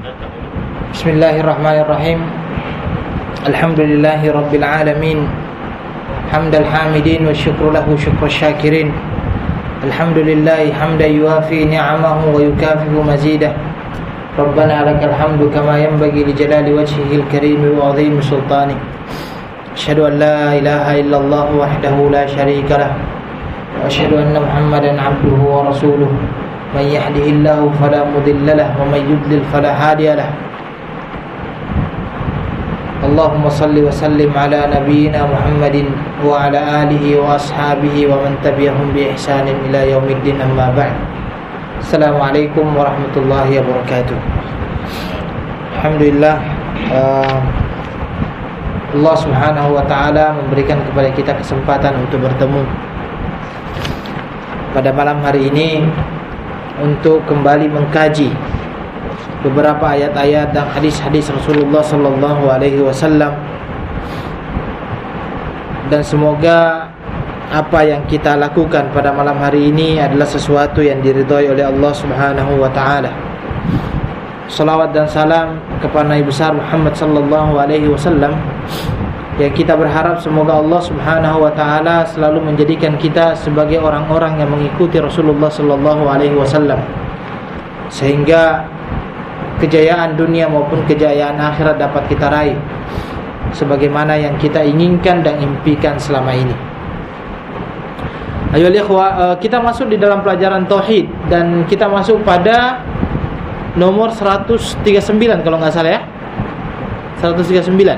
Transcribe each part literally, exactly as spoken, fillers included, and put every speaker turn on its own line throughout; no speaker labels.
Bismillahirrahmanirrahim. Alhamdulillahi rabbil alamin. Hamdal hamidin wa syukru lahu syukra syakirin. Alhamdulillahi hamdan yuafi ni'amahu wa yukafi'u mazidah. Rabbana lakal hamdu kama yanbaghi li jalali wajhihil karim wa 'azimi sultani. Asyhadu an la ilaha illallah wahdahu la syarika lah. Wa asyhadu anna Muhammadan 'abduhu wa rasuluh. Man yahdihillahu fala mudilla lahu wa man yudlil fala hadiya lahu. Allahumma salli wa sallim ala nabiyyina Muhammadin wa ala alihi wa ashabihi wa man tabi'ahum bi ihsanin ila yaumiddin, amma ba'd. Assalamualaikum warahmatullahi wabarakatuh. Alhamdulillah, uh, Allah Subhanahu wa taala memberikan kepada kita kesempatan untuk bertemu pada malam hari ini untuk kembali mengkaji beberapa ayat-ayat dan hadis-hadis Rasulullah sallallahu alaihi wasallam, dan semoga apa yang kita lakukan pada malam hari ini adalah sesuatu yang diridhai oleh Allah Subhanahu wa taala. Salawat dan salam kepada Nabi besar Muhammad sallallahu alaihi wasallam, yang kita berharap semoga Allah Subhanahu wa taala selalu menjadikan kita sebagai orang-orang yang mengikuti Rasulullah sallallahu alaihi wasallam, sehingga kejayaan dunia maupun kejayaan akhirat dapat kita raih sebagaimana yang kita inginkan dan impikan selama ini. Ayo ikhwah, kita masuk di dalam pelajaran tauhid dan kita masuk pada nomor seratus tiga puluh sembilan kalau enggak salah ya. seratus tiga puluh sembilan.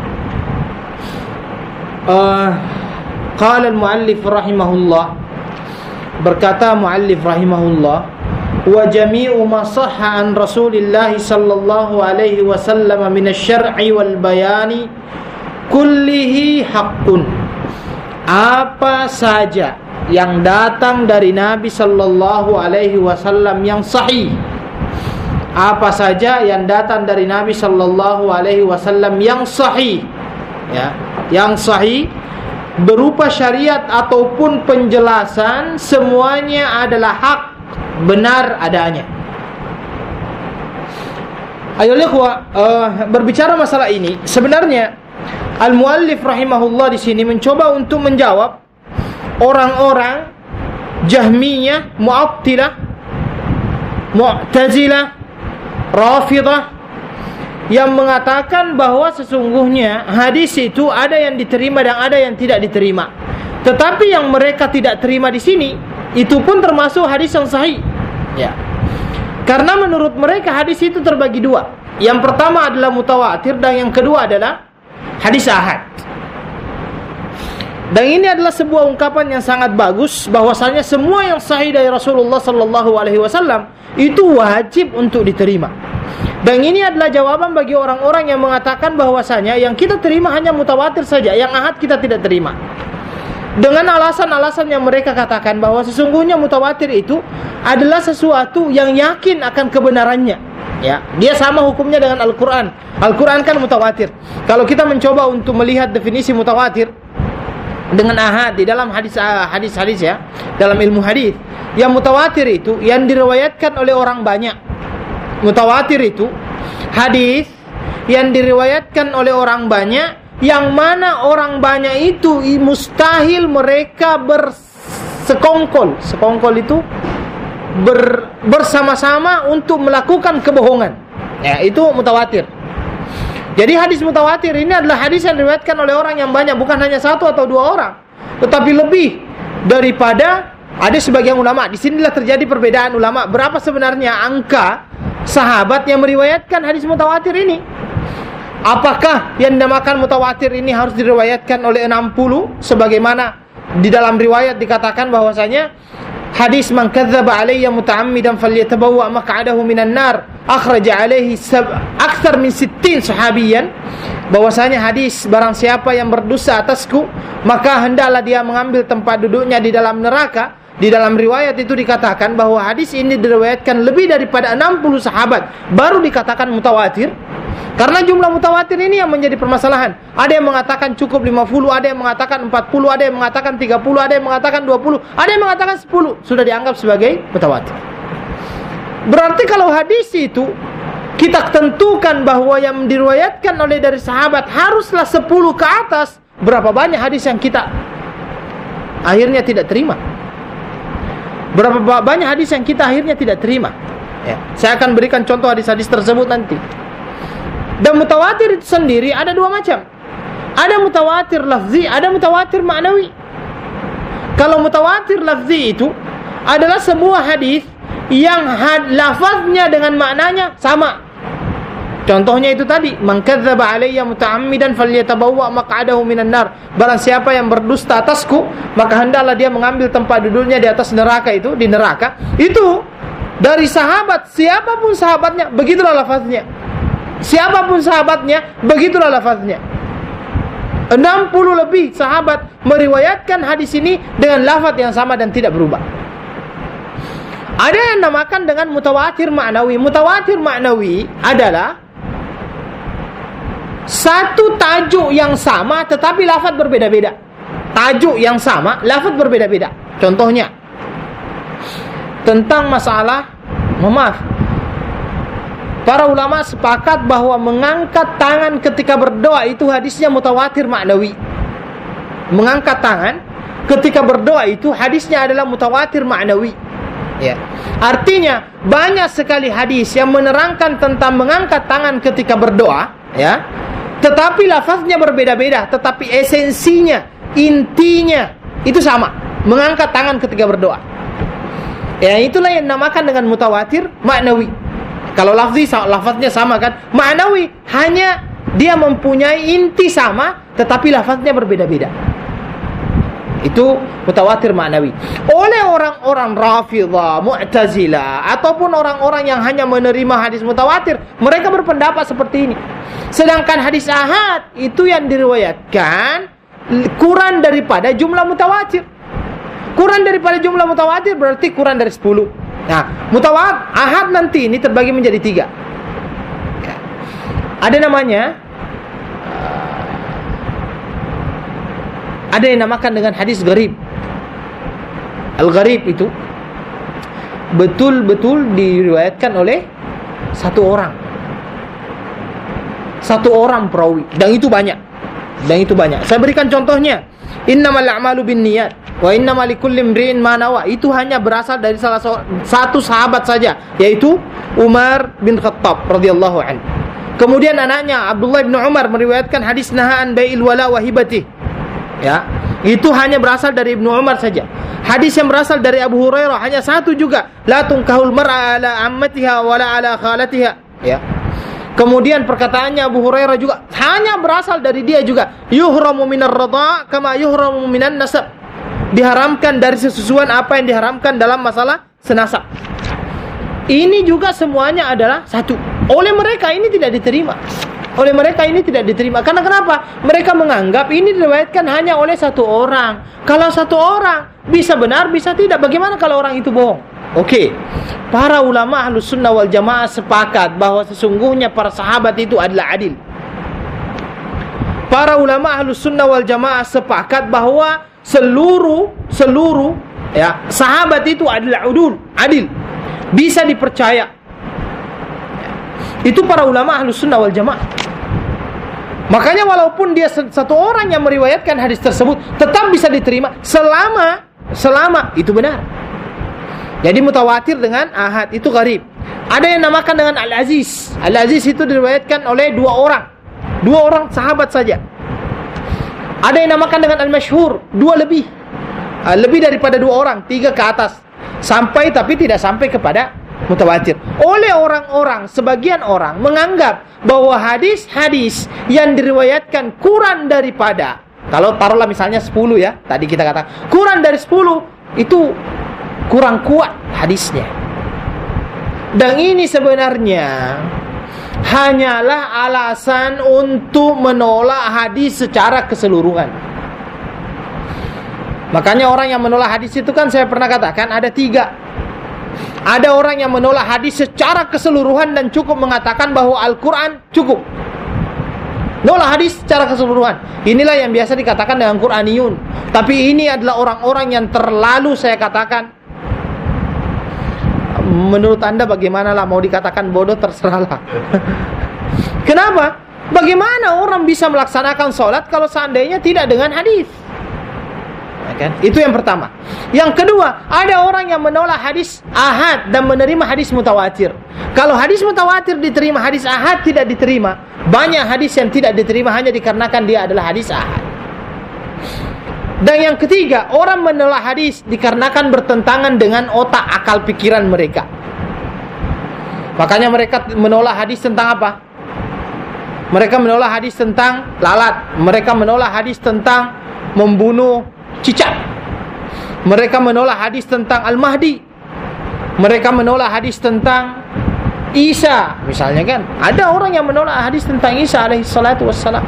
Uh, qala al-muallif rahimahullah, berkata muallif rahimahullah, wa jami'u ma sahha an Rasulillah sallallahu alaihi wasallam min asy-syar'i wal bayani kullihi haqqun. Apa saja yang datang dari Nabi sallallahu alaihi wasallam yang sahih, apa saja yang datang dari Nabi sallallahu alaihi wasallam yang sahih, ya, yang sahih berupa syariat ataupun penjelasan, semuanya adalah hak, benar adanya. Ayo ikhwah, uh, berbicara masalah ini, sebenarnya al-muallif rahimahullah di sini mencoba untuk menjawab orang-orang Jahmiyah, Mu'attilah, Mu'tazilah, Rafidah yang mengatakan bahwa sesungguhnya hadis itu ada yang diterima dan ada yang tidak diterima. Tetapi yang mereka tidak terima di sini itu pun termasuk hadis yang sahih, ya. Karena menurut mereka hadis itu terbagi dua. Yang pertama adalah mutawatir dan yang kedua adalah hadis ahad. Dan ini adalah sebuah ungkapan yang sangat bagus, bahwasanya semua yang sahih dari Rasulullah sallallahu alaihi wasallam itu wajib untuk diterima. Dan ini adalah jawaban bagi orang-orang yang mengatakan bahwasanya yang kita terima hanya mutawatir saja, yang ahad kita tidak terima. Dengan alasan-alasan yang mereka katakan bahwa sesungguhnya mutawatir itu adalah sesuatu yang yakin akan kebenarannya, ya. Dia sama hukumnya dengan Al-Quran. Al-Quran kan mutawatir. Kalau kita mencoba untuk melihat definisi mutawatir dengan ahad di dalam hadis hadis-hadis ya, dalam ilmu hadis, yang mutawatir itu yang diriwayatkan oleh orang banyak. Mutawatir itu hadis yang diriwayatkan oleh orang banyak, yang mana orang banyak itu mustahil mereka bersekongkol. Sekongkol itu ber, bersama-sama untuk melakukan kebohongan, ya, itu mutawatir. Jadi hadis mutawatir ini adalah hadis yang diriwayatkan oleh orang yang banyak, bukan hanya satu atau dua orang, tetapi lebih daripada. Ada sebagian ulama, di sinilah terjadi perbedaan ulama, berapa sebenarnya angka sahabat yang meriwayatkan hadis mutawatir ini. Apakah yang dinamakan mutawatir ini harus diriwayatkan oleh enam puluh sebagaimana di dalam riwayat dikatakan bahwasanya hadis man kadzdzaba alayya muta'ammidan falyatabawwa maq'adahu minan nar akhraja alaihi akthar min sittin sahabiyan, bahwasanya hadis barang siapa yang berdusta atasku maka hendaklah dia mengambil tempat duduknya di dalam neraka. Di dalam riwayat itu dikatakan bahwa hadis ini diriwayatkan lebih daripada enam puluh sahabat baru dikatakan mutawatir. Karena jumlah mutawatir ini yang menjadi permasalahan. Ada yang mengatakan cukup lima puluh, ada yang mengatakan empat puluh, ada yang mengatakan tiga puluh, ada yang mengatakan dua puluh, ada yang mengatakan sepuluh. Sudah dianggap sebagai mutawatir. Berarti kalau hadis itu kita tentukan bahwa yang diriwayatkan oleh dari sahabat haruslah sepuluh ke atas, berapa banyak hadis yang kita akhirnya tidak terima? Berapa banyak hadis yang kita akhirnya tidak terima? Ya, saya akan berikan contoh hadis-hadis tersebut nanti. Dan mutawatir itu sendiri ada dua macam. Ada mutawatir lafzi, ada mutawatir ma'nawi. Kalau mutawatir lafzi itu adalah semua hadis yang had, lafaznya dengan maknanya sama. Contohnya itu tadi, man kadzdzaba alayya muta'ammidan falyatabawwa maq'adahu minan nar. Barang siapa yang berdusta atasku, maka hendaklah dia mengambil tempat duduknya di atas neraka itu, di neraka. Itu dari sahabat, siapapun sahabatnya, begitulah lafaznya. Siapapun sahabatnya, begitulah lafaznya. enam puluh lebih sahabat meriwayatkan hadis ini dengan lafaz yang sama dan tidak berubah. Ada yang namakan dengan mutawatir ma'nawi. Mutawatir ma'nawi adalah satu tajuk yang sama tetapi lafaz berbeda-beda. Tajuk yang sama, lafaz berbeda-beda. Contohnya tentang masalah, maaf, para ulama sepakat bahwa mengangkat tangan ketika berdoa itu hadisnya mutawatir ma'nawi. Mengangkat tangan ketika berdoa itu hadisnya adalah mutawatir ma'nawi. Ya. Artinya banyak sekali hadis yang menerangkan tentang mengangkat tangan ketika berdoa, ya. Tetapi lafaznya berbeda-beda, tetapi esensinya, intinya itu sama, mengangkat tangan ketika berdoa. Ya, itulah yang dinamakan dengan mutawatir ma'nawi. Kalau lafzi lafaznya sama kan, ma'nawi hanya dia mempunyai inti sama tetapi lafaznya berbeda-beda. Itu mutawatir ma'nawi. Oleh orang-orang Rafidhah, Mu'tazilah ataupun orang-orang yang hanya menerima hadis mutawatir, mereka berpendapat seperti ini. Sedangkan hadis ahad itu yang diriwayatkan kurang daripada jumlah mutawatir. Kurang daripada jumlah mutawatir berarti kurang dari sepuluh. Nah, mutawatir ahad nanti ini terbagi menjadi tiga. Ada namanya, ada yang namakan dengan hadis gharib. Al-gharib itu betul-betul diriwayatkan oleh satu orang. Satu orang perawi, dan itu banyak. Dan itu banyak. Saya berikan contohnya. Innamal a'malu binniyat wa innamal likulli imri'in ma nawa. Itu hanya berasal dari salah satu sahabat saja, yaitu Umar bin Khattab radhiyallahu anhu. Kemudian anaknya Abdullah bin Umar meriwayatkan hadis nahaan bai'il wala wa hibatih. Ya, itu hanya berasal dari Ibnu Umar saja. Hadis yang berasal dari Abu Hurairah hanya satu juga, la tunkahul mar'a ala ammatiha wala ala khalatiha. Ya. Kemudian perkataannya Abu Hurairah juga hanya berasal dari dia juga, yuhramu minar radha' kama yuhramu minan nasab. Diharamkan dari sesusuan apa yang diharamkan dalam masalah senasab. Ini juga semuanya adalah satu. Oleh mereka ini tidak diterima. Oleh mereka ini tidak diterima. Karena kenapa? Mereka menganggap ini diriwayatkan hanya oleh satu orang. Kalau satu orang bisa benar, bisa tidak. Bagaimana kalau orang itu bohong? Oke, okay. Para ulama Ahlus Sunnah wal Jamaah sepakat bahwa sesungguhnya para sahabat itu adalah adil. Para ulama Ahlus Sunnah wal Jamaah sepakat bahwa seluruh seluruh ya sahabat itu adalah udul, adil, bisa dipercaya. Itu para ulama Ahlus Sunnah wal Jamaah. Makanya walaupun dia satu orang yang meriwayatkan hadis tersebut, tetap bisa diterima selama selama itu benar. Jadi mutawatir dengan ahad itu gharib. Ada yang namakan dengan Al-Aziz. Al-Aziz itu diriwayatkan oleh dua orang. Dua orang sahabat saja. Ada yang namakan dengan Al-Masyhur, dua lebih. Lebih daripada dua orang, tiga ke atas. Sampai tapi tidak sampai kepada mutawatir. Oleh orang-orang, sebagian orang menganggap bahwa hadis-hadis yang diriwayatkan kurang daripada, kalau taruhlah misalnya sepuluh ya, tadi kita katakan kurang dari sepuluh, itu kurang kuat hadisnya. Dan ini sebenarnya hanyalah alasan untuk menolak hadis secara keseluruhan. Makanya orang yang menolak hadis itu kan saya pernah katakan ada tiga. Ada orang yang menolak hadis secara keseluruhan dan cukup mengatakan bahwa Al-Quran cukup. Nolak hadis secara keseluruhan. Inilah yang biasa dikatakan dengan Quraniyun. Tapi ini adalah orang-orang yang terlalu, saya katakan, menurut Anda bagaimana lah, mau dikatakan bodoh terserahlah. Kenapa? Bagaimana orang bisa melaksanakan sholat kalau seandainya tidak dengan hadis? Kan? Itu yang pertama. Yang kedua, ada orang yang menolak hadis ahad dan menerima hadis mutawatir. Kalau hadis mutawatir diterima, hadis ahad tidak diterima. Banyak hadis yang tidak diterima hanya dikarenakan dia adalah hadis ahad. Dan yang ketiga, orang menolak hadis dikarenakan bertentangan dengan otak akal pikiran mereka. Makanya mereka menolak hadis tentang apa? Mereka menolak hadis tentang lalat. Mereka menolak hadis tentang membunuh cicak. Mereka menolak hadis tentang Al-Mahdi. Mereka menolak hadis tentang Isa, misalnya kan. Ada orang yang menolak hadis tentang Isa alaihi salatu wassalam.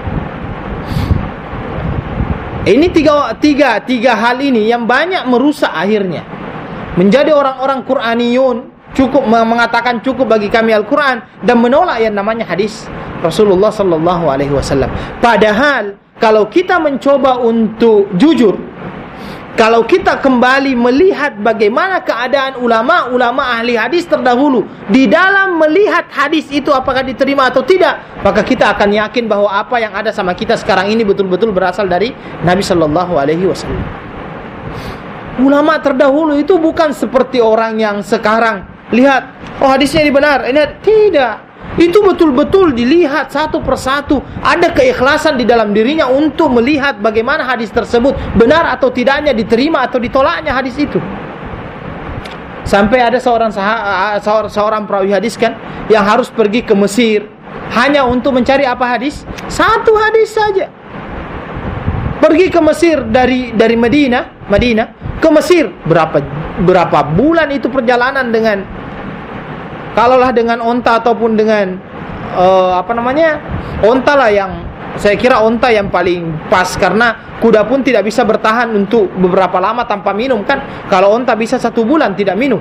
Ini tiga, tiga, tiga hal ini yang banyak merusak akhirnya. Menjadi orang-orang Qur'aniyun, cukup mengatakan cukup bagi kami Al-Quran, dan menolak yang namanya hadis Rasulullah sallallahu alaihi wasallam. Padahal kalau kita mencoba untuk jujur, kalau kita kembali melihat bagaimana keadaan ulama-ulama ahli hadis terdahulu di dalam melihat hadis itu apakah diterima atau tidak, maka kita akan yakin bahwa apa yang ada sama kita sekarang ini betul-betul berasal dari Nabi sallallahu alaihi wasallam. Ulama terdahulu itu bukan seperti orang yang sekarang lihat, oh hadisnya ini benar, ini tidak. Itu betul-betul dilihat satu persatu. Ada keikhlasan di dalam dirinya untuk melihat bagaimana hadis tersebut benar atau tidaknya, diterima atau ditolaknya hadis itu. Sampai ada seorang sah- seorang perawi hadis kan yang harus pergi ke Mesir hanya untuk mencari apa hadis? Satu hadis saja. Pergi ke Mesir dari dari Madinah, Madinah ke Mesir, berapa berapa bulan itu perjalanan dengan, kalaulah dengan onta ataupun dengan uh, apa namanya, onta lah yang saya kira onta yang paling pas, karena kuda pun tidak bisa bertahan untuk beberapa lama tanpa minum kan. Kalau onta bisa satu bulan tidak minum.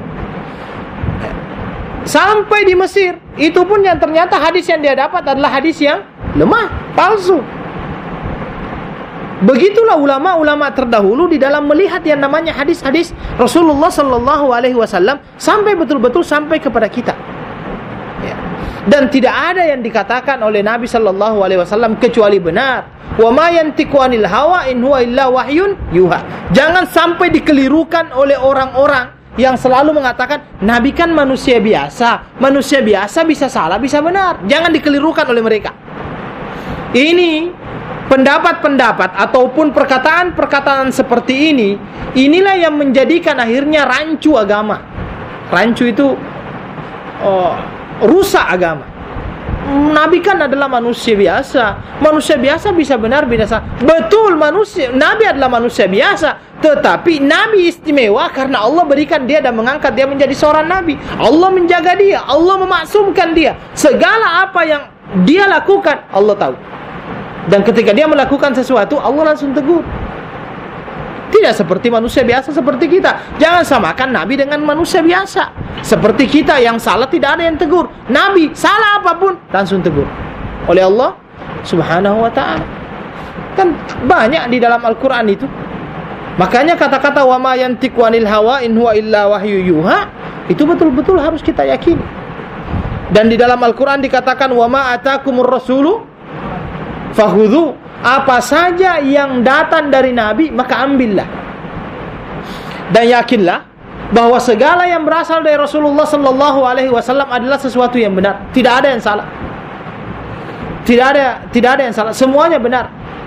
Sampai di Mesir, itu pun yang ternyata hadis yang dia dapat adalah hadis yang lemah, palsu. Begitulah ulama-ulama terdahulu di dalam melihat yang namanya hadis-hadis Rasulullah sallallahu alaihi wasallam sampai betul-betul sampai kepada kita. Ya. Dan tidak ada yang dikatakan oleh Nabi sallallahu alaihi wasallam kecuali benar. Wa ma yantiqu anil hawa in huwa illa wahyun yuha. Jangan sampai dikelirukan oleh orang-orang yang selalu mengatakan Nabi kan manusia biasa, manusia biasa bisa salah bisa benar. Jangan dikelirukan oleh mereka. Ini pendapat-pendapat ataupun perkataan-perkataan seperti ini, inilah yang menjadikan akhirnya rancu agama. Rancu itu oh, rusak agama. Nabi kan adalah manusia biasa. Manusia biasa bisa benar, bisa salah. Betul, manusia, Nabi adalah manusia biasa. Tetapi Nabi istimewa karena Allah berikan dia dan mengangkat dia menjadi seorang Nabi. Allah menjaga dia, Allah memaksumkan dia. Segala apa yang dia lakukan, Allah tahu. Dan ketika dia melakukan sesuatu, Allah langsung tegur. Tidak seperti manusia biasa seperti kita. Jangan samakan Nabi dengan manusia biasa. Seperti kita yang salah tidak ada yang tegur. Nabi salah apapun langsung tegur oleh Allah Subhanahu wa ta'ala. Kan banyak di dalam Al-Quran itu. Makanya kata-kata wa ma yantiqu anil hawa in huwa illa wahyu yuha, itu betul-betul harus kita yakini. Dan di dalam Al-Quran dikatakan wa ma atakumur rasulu fakhudhu, apa saja yang datang dari Nabi maka ambillah. Dan yakinlah bahwa segala yang berasal dari Rasulullah sallallahu alaihi wasallam adalah sesuatu yang benar, tidak ada yang salah. Tidak ada tidak ada yang salah, semuanya benar.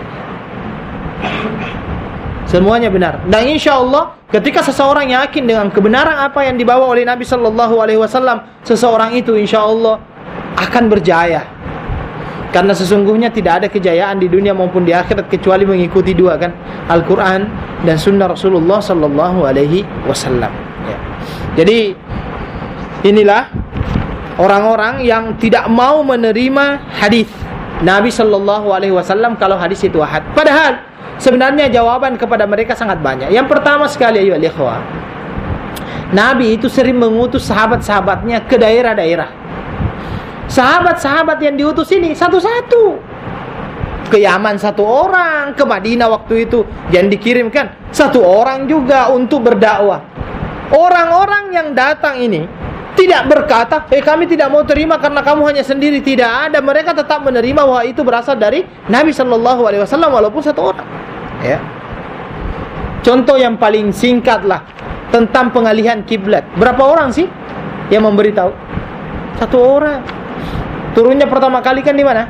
Semuanya benar. Dan insya-Allah ketika seseorang yakin dengan kebenaran apa yang dibawa oleh Nabi sallallahu alaihi wasallam, seseorang itu insya-Allah akan berjaya. Karena sesungguhnya tidak ada kejayaan di dunia maupun di akhirat kecuali mengikuti dua kan, Al-Quran dan Sunnah Rasulullah Sallallahu Alaihi Wasallam. Ya. Jadi inilah orang-orang yang tidak mau menerima hadis Nabi Sallallahu Alaihi Wasallam kalau hadis itu ahad. Padahal sebenarnya jawaban kepada mereka sangat banyak. Yang pertama sekali, ayo ikhwah, Nabi itu sering mengutus sahabat-sahabatnya ke daerah-daerah. Sahabat-sahabat yang diutus ini satu-satu. Ke Yaman satu orang, ke Madinah waktu itu yang dikirimkan satu orang juga untuk berdakwah. Orang-orang yang datang ini tidak berkata, eh kami tidak mau terima karena kamu hanya sendiri. Tidak ada, mereka tetap menerima bahwa itu berasal dari Nabi Shallallahu Alaihi Wasallam walaupun satu orang. Ya. Contoh yang paling singkat lah tentang pengalihan kiblat. Berapa orang sih yang memberitahu? Satu orang. Turunnya pertama kali kan di mana?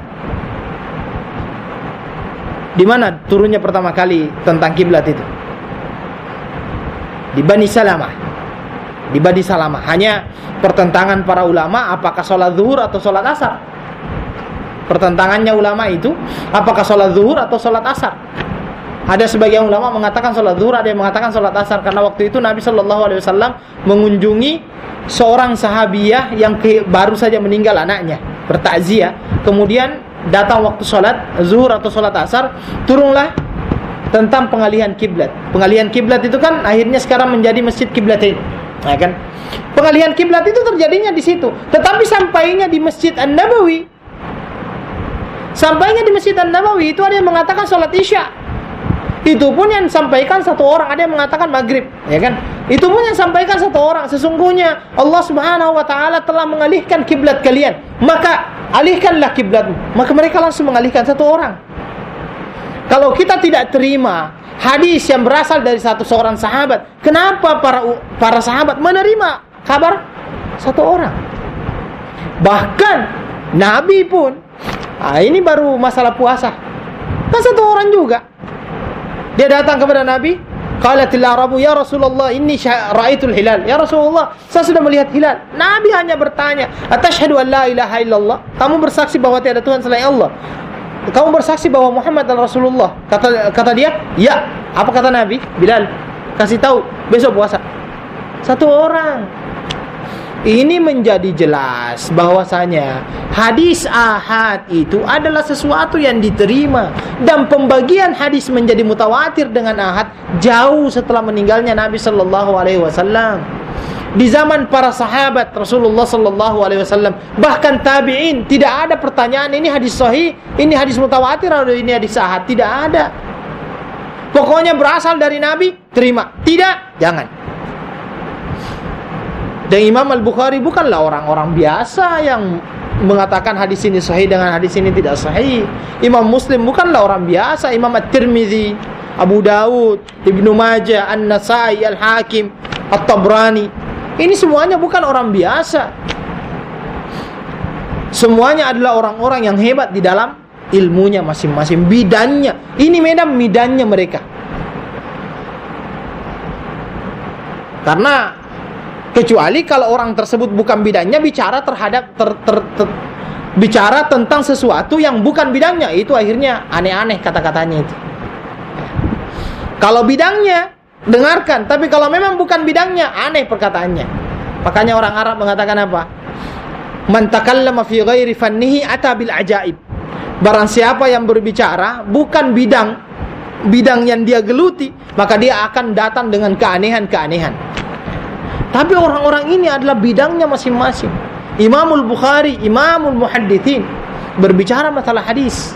Di mana turunnya pertama kali tentang kiblat itu? Di Bani Salamah. Di Bani Salamah. Hanya pertentangan para ulama apakah sholat zuhur atau sholat asar. Pertentangannya ulama itu apakah sholat zuhur atau sholat asar. Ada sebagian ulama mengatakan sholat zuhur, ada yang mengatakan sholat asar, karena waktu itu Nabi Shallallahu Alaihi Wasallam mengunjungi seorang sahabiyah yang ke, baru saja meninggal anaknya, bertakziah. Kemudian datang waktu sholat zuhur atau sholat asar, turunlah tentang pengalihan kiblat. Pengalihan kiblat itu kan akhirnya sekarang menjadi masjid kiblatain, ya kan? Pengalihan kiblat itu terjadinya di situ. Tetapi sampainya di Masjid An-Nabawi, sampainya di Masjid An-Nabawi itu ada yang mengatakan sholat isya. Itu pun yang sampaikan satu orang, ada yang mengatakan maghrib, ya kan? Itu pun yang sampaikan satu orang. Sesungguhnya Allah Subhanahu wa taala telah mengalihkan kiblat kalian, maka alihkanlah kiblatmu. Maka mereka langsung mengalihkan satu orang. Kalau kita tidak terima hadis yang berasal dari satu seorang sahabat, kenapa para para sahabat menerima kabar satu orang? Bahkan Nabi pun, ah ini baru masalah puasa, kan satu orang juga. Dia datang kepada Nabi, qalatil arabu ya Rasulullah inni ra'aitul hilal. Ya Rasulullah, saya sudah melihat hilal. Nabi hanya bertanya, atashhadu an la ilaha illallah? Kamu bersaksi bahwa tiada Tuhan selain Allah? Kamu bersaksi bahwa Muhammad adalah Rasulullah? Kata kata dia, ya. Apa kata Nabi? Bilal, kasih tahu besok puasa. Satu orang. Ini menjadi jelas bahwasanya hadis ahad itu adalah sesuatu yang diterima, dan pembagian hadis menjadi mutawatir dengan ahad jauh setelah meninggalnya Nabi sallallahu alaihi wasallam. Di zaman para sahabat Rasulullah sallallahu alaihi wasallam, bahkan tabi'in, tidak ada pertanyaan ini hadis sahih, ini hadis mutawatir atau ini hadis ahad, tidak ada. Pokoknya berasal dari Nabi, terima. Tidak, jangan. Dan Imam Al-Bukhari bukanlah orang-orang biasa yang mengatakan hadis ini sahih dengan hadis ini tidak sahih. Imam Muslim bukanlah orang biasa. Imam At-Tirmidzi, Abu Dawud, Ibnu Majah, An-Nasai, Al-Hakim, At-Tabrani, ini semuanya bukan orang biasa. Semuanya adalah orang-orang yang hebat di dalam ilmunya masing-masing, bidannya. Ini medan bidannya mereka. Karena kecuali kalau orang tersebut bukan bidangnya, bicara terhadap ter, ter, ter, bicara tentang sesuatu yang bukan bidangnya, itu akhirnya aneh-aneh kata-katanya itu. Kalau bidangnya dengarkan, tapi kalau memang bukan bidangnya, aneh perkataannya. Makanya orang Arab mengatakan apa? Man takallama fi ghairi fannihi ata bil ajaib. Barang siapa yang berbicara bukan bidang bidang yang dia geluti, maka dia akan datang dengan keanehan-keanehan. Tapi orang-orang ini adalah bidangnya masing-masing. Imamul Bukhari, Imamul Muhaddithin, berbicara masalah hadis.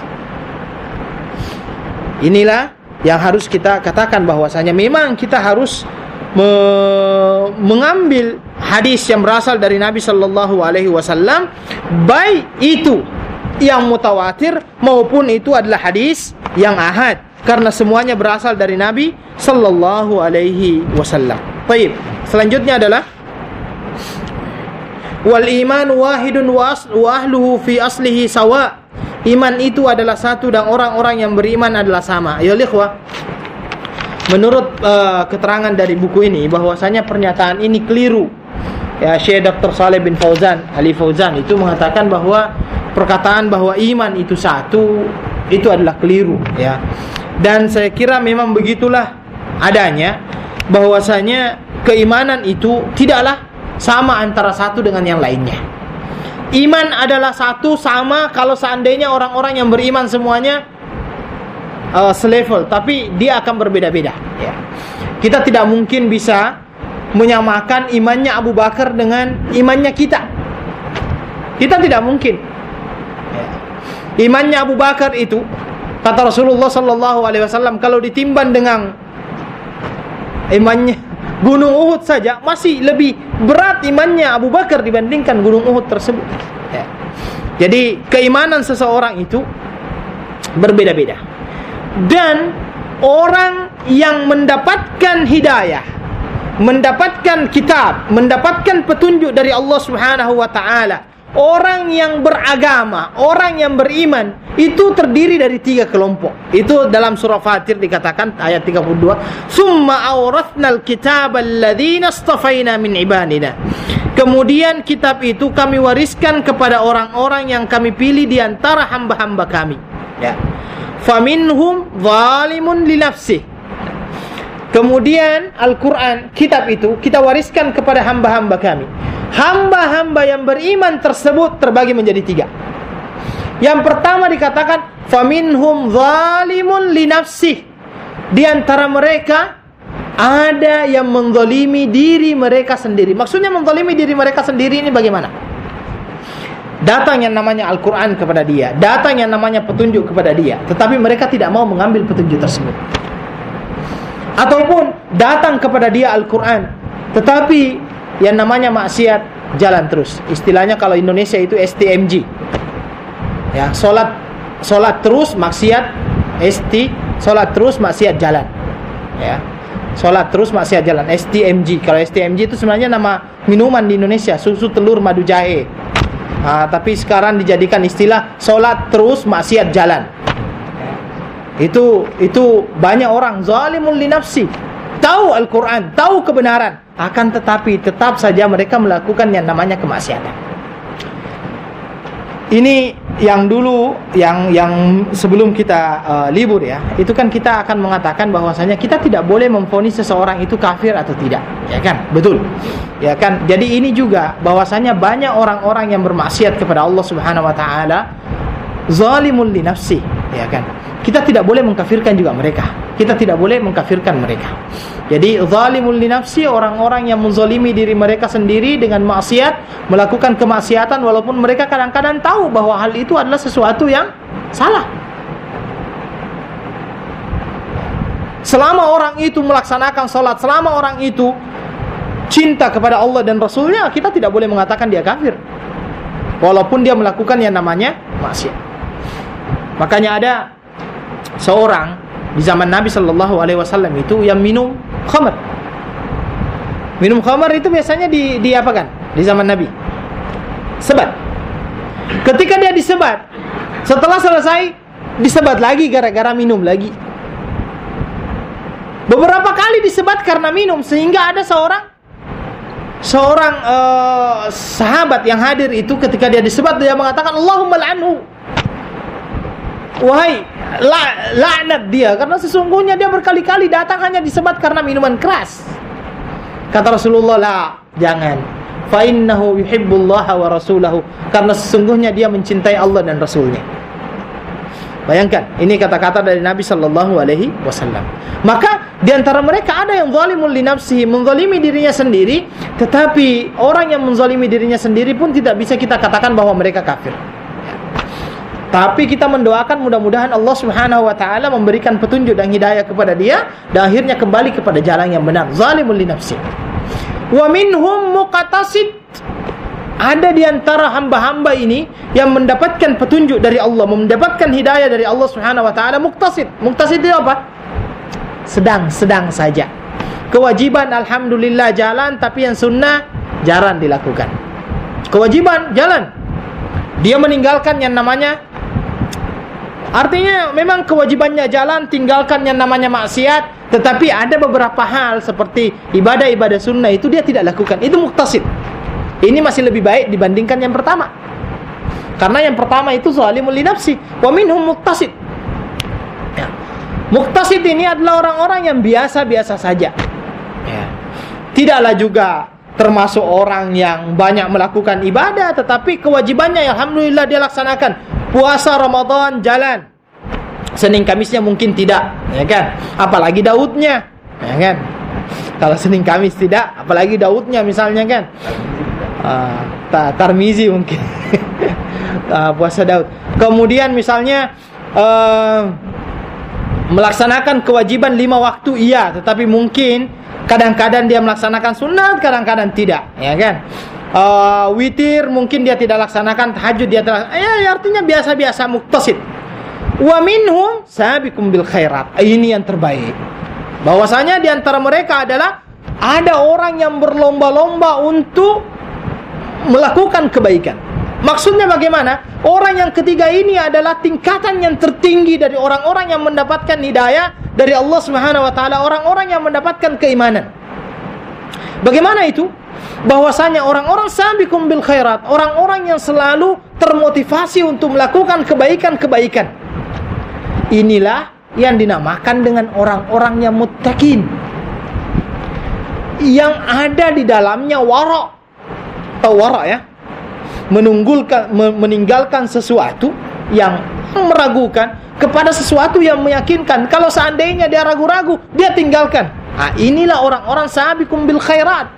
Inilah yang harus kita katakan bahwasanya memang kita harus me- mengambil hadis yang berasal dari Nabi sallallahu alaihi wasallam, baik itu yang mutawatir maupun itu adalah hadis yang ahad, karena semuanya berasal dari Nabi sallallahu alaihi wasallam. Baik, selanjutnya adalah wal iman wahidun wa ahluhu fi aslihi sawa. Iman itu adalah satu dan orang-orang yang beriman adalah sama. Ya ikhwah, menurut uh, keterangan dari buku ini bahwasanya pernyataan ini keliru. Ya, Syekh Doktor Saleh bin Fauzan, Ali Fauzan itu mengatakan bahwa perkataan bahwa iman itu satu itu adalah keliru, ya. Dan saya kira memang begitulah adanya, bahwasanya keimanan itu tidaklah sama antara satu dengan yang lainnya. Iman adalah satu, sama kalau seandainya orang-orang yang beriman semuanya uh, selevel, tapi dia akan berbeda-beda, ya. Kita tidak mungkin bisa menyamakan imannya Abu Bakar dengan imannya kita. Kita tidak mungkin, ya. Imannya Abu Bakar itu, kata Rasulullah sallallahu alaihi wasallam, kalau ditimbang dengan imannya Gunung Uhud saja masih lebih berat imannya Abu Bakar dibandingkan Gunung Uhud tersebut. Ya. Jadi keimanan seseorang itu berbeda-beda. Dan orang yang mendapatkan hidayah, mendapatkan kitab, mendapatkan petunjuk dari Allah Subhanahu wa taala, orang yang beragama, orang yang beriman, itu terdiri dari tiga kelompok. Itu dalam surah Fatir dikatakan ayat tiga puluh dua, "Summa awrathnal kitaba alladzina istafaina min ibadina." Kemudian kitab itu kami wariskan kepada orang-orang yang kami pilih di antara hamba-hamba kami. Ya. Faminhum zalimun li nafsihi. Kemudian Al-Quran, kitab itu kita wariskan kepada hamba-hamba kami. Hamba-hamba yang beriman tersebut terbagi menjadi tiga. Yang pertama dikatakan faminhum zalimun li nafsihi. Di antara mereka ada yang menzalimi diri mereka sendiri. Maksudnya menzalimi diri mereka sendiri ini bagaimana? Datang yang namanya Al-Quran kepada dia, datang yang namanya petunjuk kepada dia, tetapi mereka tidak mau mengambil petunjuk tersebut. Ataupun datang kepada dia Al-Quran, tetapi yang namanya maksiat jalan terus. Istilahnya kalau Indonesia itu S T M G. Ya, solat solat terus maksiat S T, solat terus maksiat jalan. Ya. Solat terus maksiat jalan, S T M G. Kalau S T M G itu sebenarnya nama minuman di Indonesia, susu telur madu jahe. Ah, tapi sekarang dijadikan istilah solat terus maksiat jalan. Itu itu banyak orang zalimul li nafsi, tahu Al-Quran, tahu kebenaran, akan tetapi tetap saja mereka melakukan yang namanya kemaksiatan. Ini yang dulu, yang yang sebelum kita uh, libur ya, itu kan kita akan mengatakan bahwasanya kita tidak boleh memvonis seseorang itu kafir atau tidak, ya kan? Betul, ya kan? Jadi ini juga bahwasanya banyak orang-orang yang bermaksiat kepada Allah Subhanahu Wa Taala, zalimul li nafsi, ya kan? Kita tidak boleh mengkafirkan juga mereka. Kita tidak boleh mengkafirkan mereka. Jadi zalimul li nafsi, orang-orang yang menzalimi diri mereka sendiri dengan maksiat, melakukan kemaksiatan walaupun mereka kadang-kadang tahu bahwa hal itu adalah sesuatu yang salah. Selama orang itu melaksanakan salat, selama orang itu cinta kepada Allah dan Rasulnya, kita tidak boleh mengatakan dia kafir, walaupun dia melakukan yang namanya maksiat. Makanya ada seorang di zaman Nabi Shallallahu Alaihi Wasallam itu yang minum khamar. Minum khamar itu biasanya di, di apa kan? Di zaman Nabi sebat. Ketika dia disebat, setelah selesai disebat lagi gara-gara minum lagi. Beberapa kali disebat karena minum, sehingga ada seorang seorang uh, sahabat yang hadir itu ketika dia disebat, dia mengatakan Allahumma la'anhu, wahai la, laknat dia, karena sesungguhnya dia berkali-kali datang hanya disebat karena minuman keras. Kata Rasulullah, la, jangan, fa innahu yuhibbullaha wa rasulahu, karena sesungguhnya dia mencintai Allah dan Rasulnya. Bayangkan, ini kata-kata dari Nabi Sallallahu Alaihi Wasallam. Maka di antara mereka ada yang zalimul li nafsihi, menzalimi dirinya sendiri. Tetapi orang yang menzalimi dirinya sendiri pun tidak bisa kita katakan bahwa mereka kafir. Tapi kita mendoakan mudah-mudahan Allah Subhanahu Wa Taala memberikan petunjuk dan hidayah kepada dia, dan akhirnya kembali kepada jalan yang benar. Zalimul li nafsihi. Wa minhum muqtasid. Ada di antara hamba-hamba ini yang mendapatkan petunjuk dari Allah, mendapatkan hidayah dari Allah Subhanahu Wa Taala, muqtasid. Muqtasid itu apa? Sedang-sedang saja. Kewajiban alhamdulillah jalan, tapi yang sunnah jarang dilakukan. Kewajiban jalan, dia meninggalkan yang namanya, artinya memang kewajibannya jalan, tinggalkan yang namanya maksiat, tetapi ada beberapa hal seperti ibadah-ibadah sunnah itu dia tidak lakukan. Itu muqtasid. Ini masih lebih baik dibandingkan yang pertama. Karena yang pertama itu zalimul li nafsi, wa minhum muqtasid. Ya. Muqtasid ini adalah orang-orang yang biasa-biasa saja. Ya. Tidaklah juga termasuk orang yang banyak melakukan ibadah, tetapi kewajibannya alhamdulillah dia laksanakan. Puasa Ramadan jalan, Senin Kamisnya mungkin tidak, ya kan? Apalagi Daudnya, ya kan? Kalau Senin Kamis tidak, apalagi Daudnya misalnya kan? Uh, Tarmizi mungkin uh, puasa Daud. Kemudian misalnya uh, melaksanakan kewajiban lima waktu iya, tetapi mungkin Kadang-kadang dia melaksanakan sunat, kadang-kadang tidak, ya kan? Uh, witir mungkin dia tidak laksanakan, tahajud dia tidak, ya artinya biasa-biasa, muktasid. Wa minhum sabiqum bil khairat. Ini yang terbaik. Bahwasanya di antara mereka adalah ada orang yang berlomba-lomba untuk melakukan kebaikan. Maksudnya bagaimana? Orang yang ketiga ini adalah tingkatan yang tertinggi dari orang-orang yang mendapatkan hidayah dari Allah Subhanahu wa taala, orang-orang yang mendapatkan keimanan. Bagaimana itu? Bahwasanya orang-orang sabiqum bil khairat, orang-orang yang selalu termotivasi untuk melakukan kebaikan-kebaikan. Inilah yang dinamakan dengan orang-orang yang muttaqin, yang ada di dalamnya wara'. Tahu wara' ya? Menunggulkan, meninggalkan sesuatu yang meragukan kepada sesuatu yang meyakinkan. Kalau seandainya dia ragu-ragu, dia tinggalkan. Nah, inilah orang-orang sabiqum bil khairat.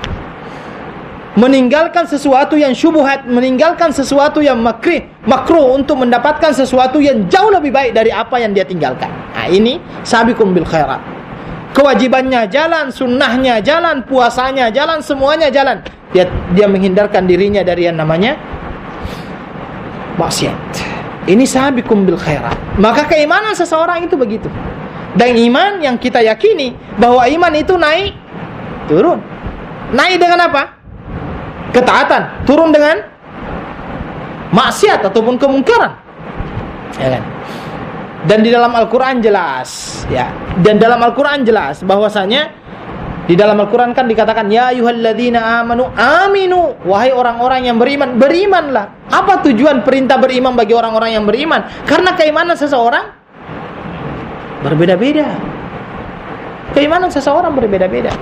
Meninggalkan sesuatu yang syubhat, meninggalkan sesuatu yang makruh, makruh untuk mendapatkan sesuatu yang jauh lebih baik dari apa yang dia tinggalkan. Nah, ini sabiqum bil khairat. Kewajibannya jalan, sunnahnya jalan, puasanya jalan, semuanya jalan. Dia dia menghindarkan dirinya dari yang namanya maksiat. Ini sabiqum bil khairat. Maka keimanan seseorang itu begitu. Dan iman yang kita yakini bahwa iman itu naik, turun. Naik dengan apa? Ketaatan. Turun dengan maksiat ataupun kemungkaran. Ya kan? Dan di dalam Al-Quran jelas, ya. Dan dalam Al-Quran jelas bahwasanya di dalam Al-Quran kan dikatakan, ya ayyuhalladzina amanu aminu, wahai orang-orang yang beriman, berimanlah. Apa tujuan perintah beriman bagi orang-orang yang beriman? Karena keimanan seseorang berbeda-beda. Keimanan seseorang berbeda-beda.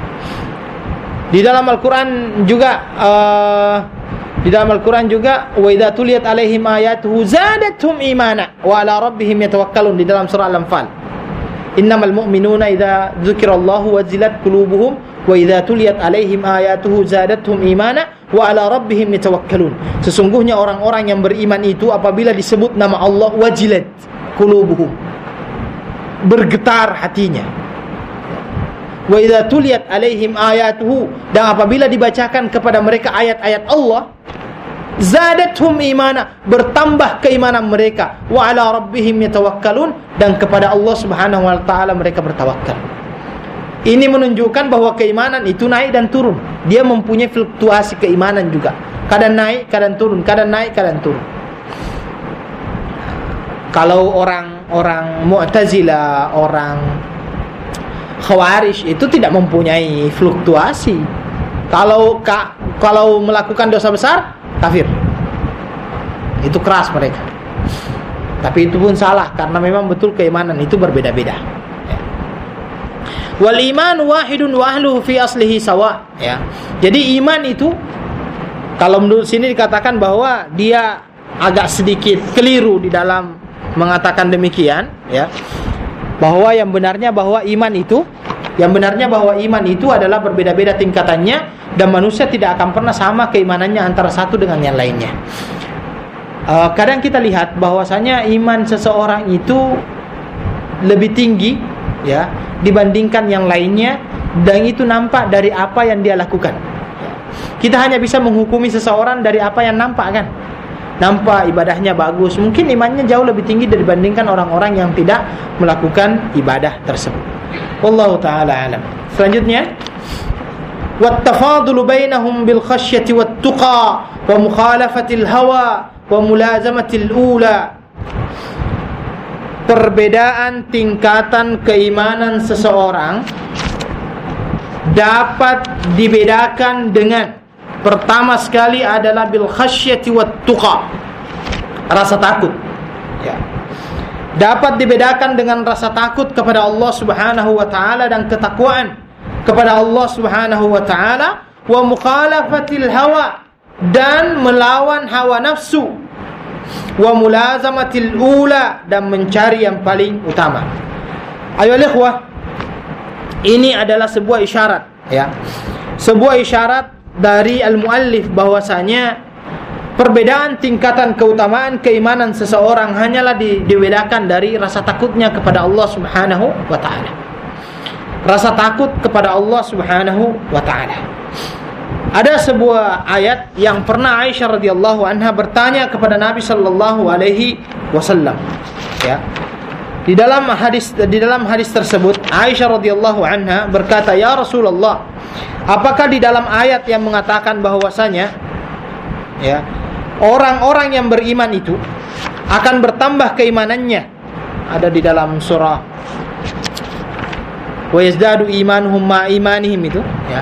Di dalam Al-Quran juga uh, Di dalam Al-Quran juga, wa idza tuliyat alaihim ayatuhu zadatuhum imana wa ala rabbihim yatawakkalun, di dalam surah Al-Anfal. Innamal mu'minuna idza dzukirallahu wajilat qulubuhum wa idza tuliyat alaihim ayatuhu zadatuhum imana wa ala rabbihim yatawakkalun. Sesungguhnya orang-orang yang beriman itu apabila disebut nama Allah, wajilat qulubuhum, bergetar hatinya. Wa idza tuliyat alaihim ayatuhu, dan apabila dibacakan kepada mereka ayat-ayat Allah, zadatuhum imana, bertambah keimanan mereka, wa ala rabbihim yatawakkalun, dan kepada Allah Subhanahu wa taala mereka bertawakal. Ini menunjukkan bahwa keimanan itu naik dan turun. Dia mempunyai fluktuasi keimanan juga. Kadang naik, kadang turun, kadang naik, kadang turun. Kalau orang-orang Mu'tazilah, orang Khawarij itu tidak mempunyai fluktuasi. Kalau ka, kalau melakukan dosa besar, kafir. Itu keras mereka. Tapi itu pun salah, karena memang betul keimanan itu berbeda-beda. Ya. Wal iman wahidun wa ahluhu fi aslihi sawa. Ya. Jadi iman itu, kalau menurut sini dikatakan bahwa dia agak sedikit keliru di dalam mengatakan demikian, ya. Bahwa yang benarnya bahwa iman itu, yang benarnya bahwa iman itu adalah berbeda-beda tingkatannya, dan manusia tidak akan pernah sama keimanannya antara satu dengan yang lainnya. Uh, kadang kita lihat bahwasanya iman seseorang itu lebih tinggi, ya, dibandingkan yang lainnya, dan itu nampak dari apa yang dia lakukan. Kita hanya bisa menghukumi seseorang dari apa yang nampak, kan? Nampak ibadahnya bagus, mungkin imannya jauh lebih tinggi dibandingkan orang-orang yang tidak melakukan ibadah tersebut. Wallahu ta'ala alam. Selanjutnya, wattafadulu bainahum bil khasyati wat tuqa wa mukhalafatil hawa wa mulazamatil ula. Perbedaan tingkatan keimanan seseorang dapat dibedakan dengan, pertama sekali adalah bil khasyati wat tuqa, rasa takut, ya. Dapat dibedakan dengan rasa takut kepada Allah Subhanahu wa taala dan ketakwaan kepada Allah Subhanahu wa taala, wa mukhalafatil hawa, dan melawan hawa nafsu, wa mulazamatil ula, dan mencari yang paling utama. Ayo ikhwah, ini adalah sebuah isyarat, ya. Sebuah isyarat dari al-muallif bahwasanya perbedaan tingkatan keutamaan keimanan seseorang hanyalah di, dibedakan dari rasa takutnya kepada Allah Subhanahu wa taala. rasa takut kepada Allah Subhanahu wa taala. Ada sebuah ayat yang pernah Aisyah radhiyallahu anha bertanya kepada Nabi sallallahu alaihi wasallam. Ya. Di dalam hadis di dalam hadis tersebut Aisyah radhiyallahu anha berkata, "Ya Rasulullah, apakah di dalam ayat yang mengatakan bahwasanya ya, orang-orang yang beriman itu akan bertambah keimanannya?" Ada di dalam surah wa yazdadu imanuhum ma imanihim itu, ya.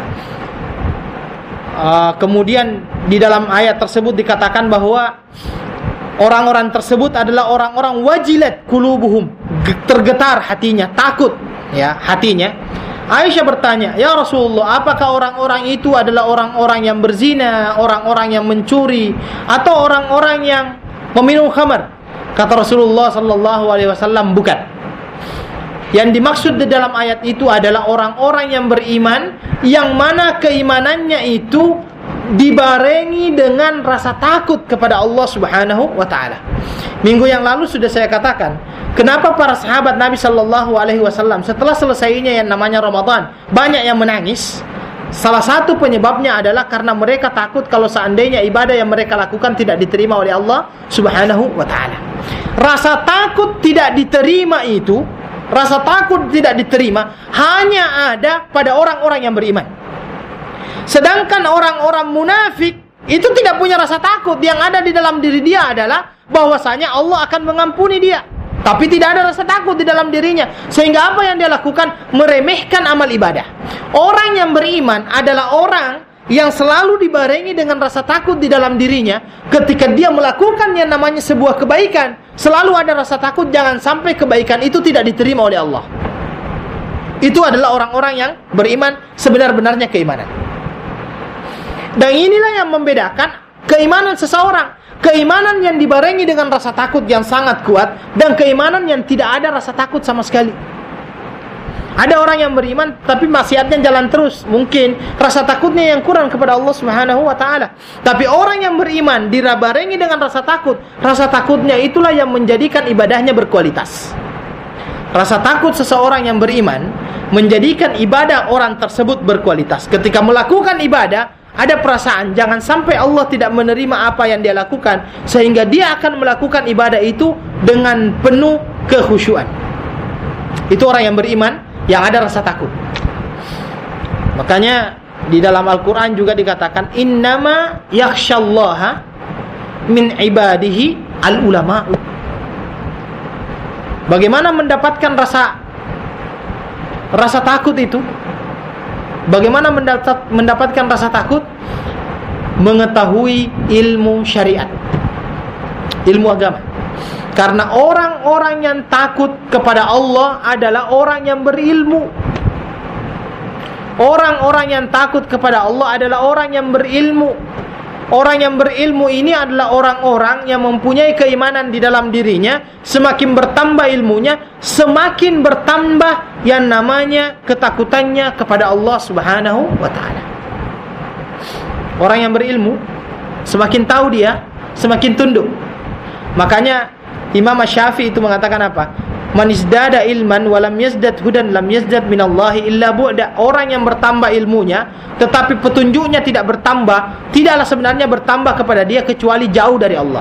Uh, kemudian di dalam ayat tersebut dikatakan bahwa orang-orang tersebut adalah orang-orang wajilat qulubuhum, tergetar hatinya, takut ya hatinya. Aisyah bertanya, "Ya Rasulullah, apakah orang-orang itu adalah orang-orang yang berzina, orang-orang yang mencuri, atau orang-orang yang meminum khamar?" Kata Rasulullah sallallahu alaihi wasallam, "Bukan. Yang dimaksud di dalam ayat itu adalah orang-orang yang beriman, yang mana keimanannya itu dibarengi dengan rasa takut kepada Allah Subhanahu wa taala." Minggu yang lalu sudah saya katakan, kenapa para sahabat Nabi sallallahu alaihi wasallam setelah selesainya yang namanya Ramadan banyak yang menangis? Salah satu penyebabnya adalah karena mereka takut kalau seandainya ibadah yang mereka lakukan tidak diterima oleh Allah Subhanahu wa taala. Rasa takut tidak diterima itu, rasa takut tidak diterima hanya ada pada orang-orang yang beriman. Sedangkan orang-orang munafik itu tidak punya rasa takut. Yang ada di dalam diri dia adalah bahwasanya Allah akan mengampuni dia, tapi tidak ada rasa takut di dalam dirinya. Sehingga apa yang dia lakukan? Meremehkan amal ibadah. Orang yang beriman adalah orang yang selalu dibarengi dengan rasa takut di dalam dirinya. Ketika dia melakukan yang namanya sebuah kebaikan, selalu ada rasa takut jangan sampai kebaikan itu tidak diterima oleh Allah. Itu adalah orang-orang yang beriman sebenar-benarnya keimanan. Dan inilah yang membedakan keimanan seseorang. Keimanan yang dibarengi dengan rasa takut yang sangat kuat, dan keimanan yang tidak ada rasa takut sama sekali. Ada orang yang beriman tapi maksiatnya jalan terus, mungkin rasa takutnya yang kurang kepada Allah Subhanahu wa taala. Tapi orang yang beriman dibarengi dengan rasa takut, rasa takutnya itulah yang menjadikan ibadahnya berkualitas. Rasa takut seseorang yang beriman menjadikan ibadah orang tersebut berkualitas. Ketika melakukan ibadah, ada perasaan jangan sampai Allah tidak menerima apa yang dia lakukan, sehingga dia akan melakukan ibadah itu dengan penuh kekhusyuan. Itu orang yang beriman yang ada rasa takut. Makanya di dalam Al-Quran juga dikatakan, innama yakhshallaha min ibadihi al-ulama'u. Bagaimana mendapatkan rasa rasa takut itu? Bagaimana mendapatkan rasa takut? Mengetahui ilmu syariat, ilmu agama. Karena orang-orang yang takut kepada Allah adalah orang yang berilmu. Orang-orang yang takut kepada Allah adalah orang yang berilmu. Orang yang berilmu ini adalah orang-orang yang mempunyai keimanan di dalam dirinya. Semakin bertambah ilmunya, semakin bertambah yang namanya ketakutannya kepada Allah Subhanahu wa ta'ala. Orang yang berilmu, semakin tahu dia, semakin tunduk. Makanya Imam Syafi'i itu mengatakan apa? Man izdada ilman walam yazdad hudan lam yazdad minallahi illa bu'da. Orang yang bertambah ilmunya tetapi petunjuknya tidak bertambah, tidaklah sebenarnya bertambah kepada dia kecuali jauh dari Allah.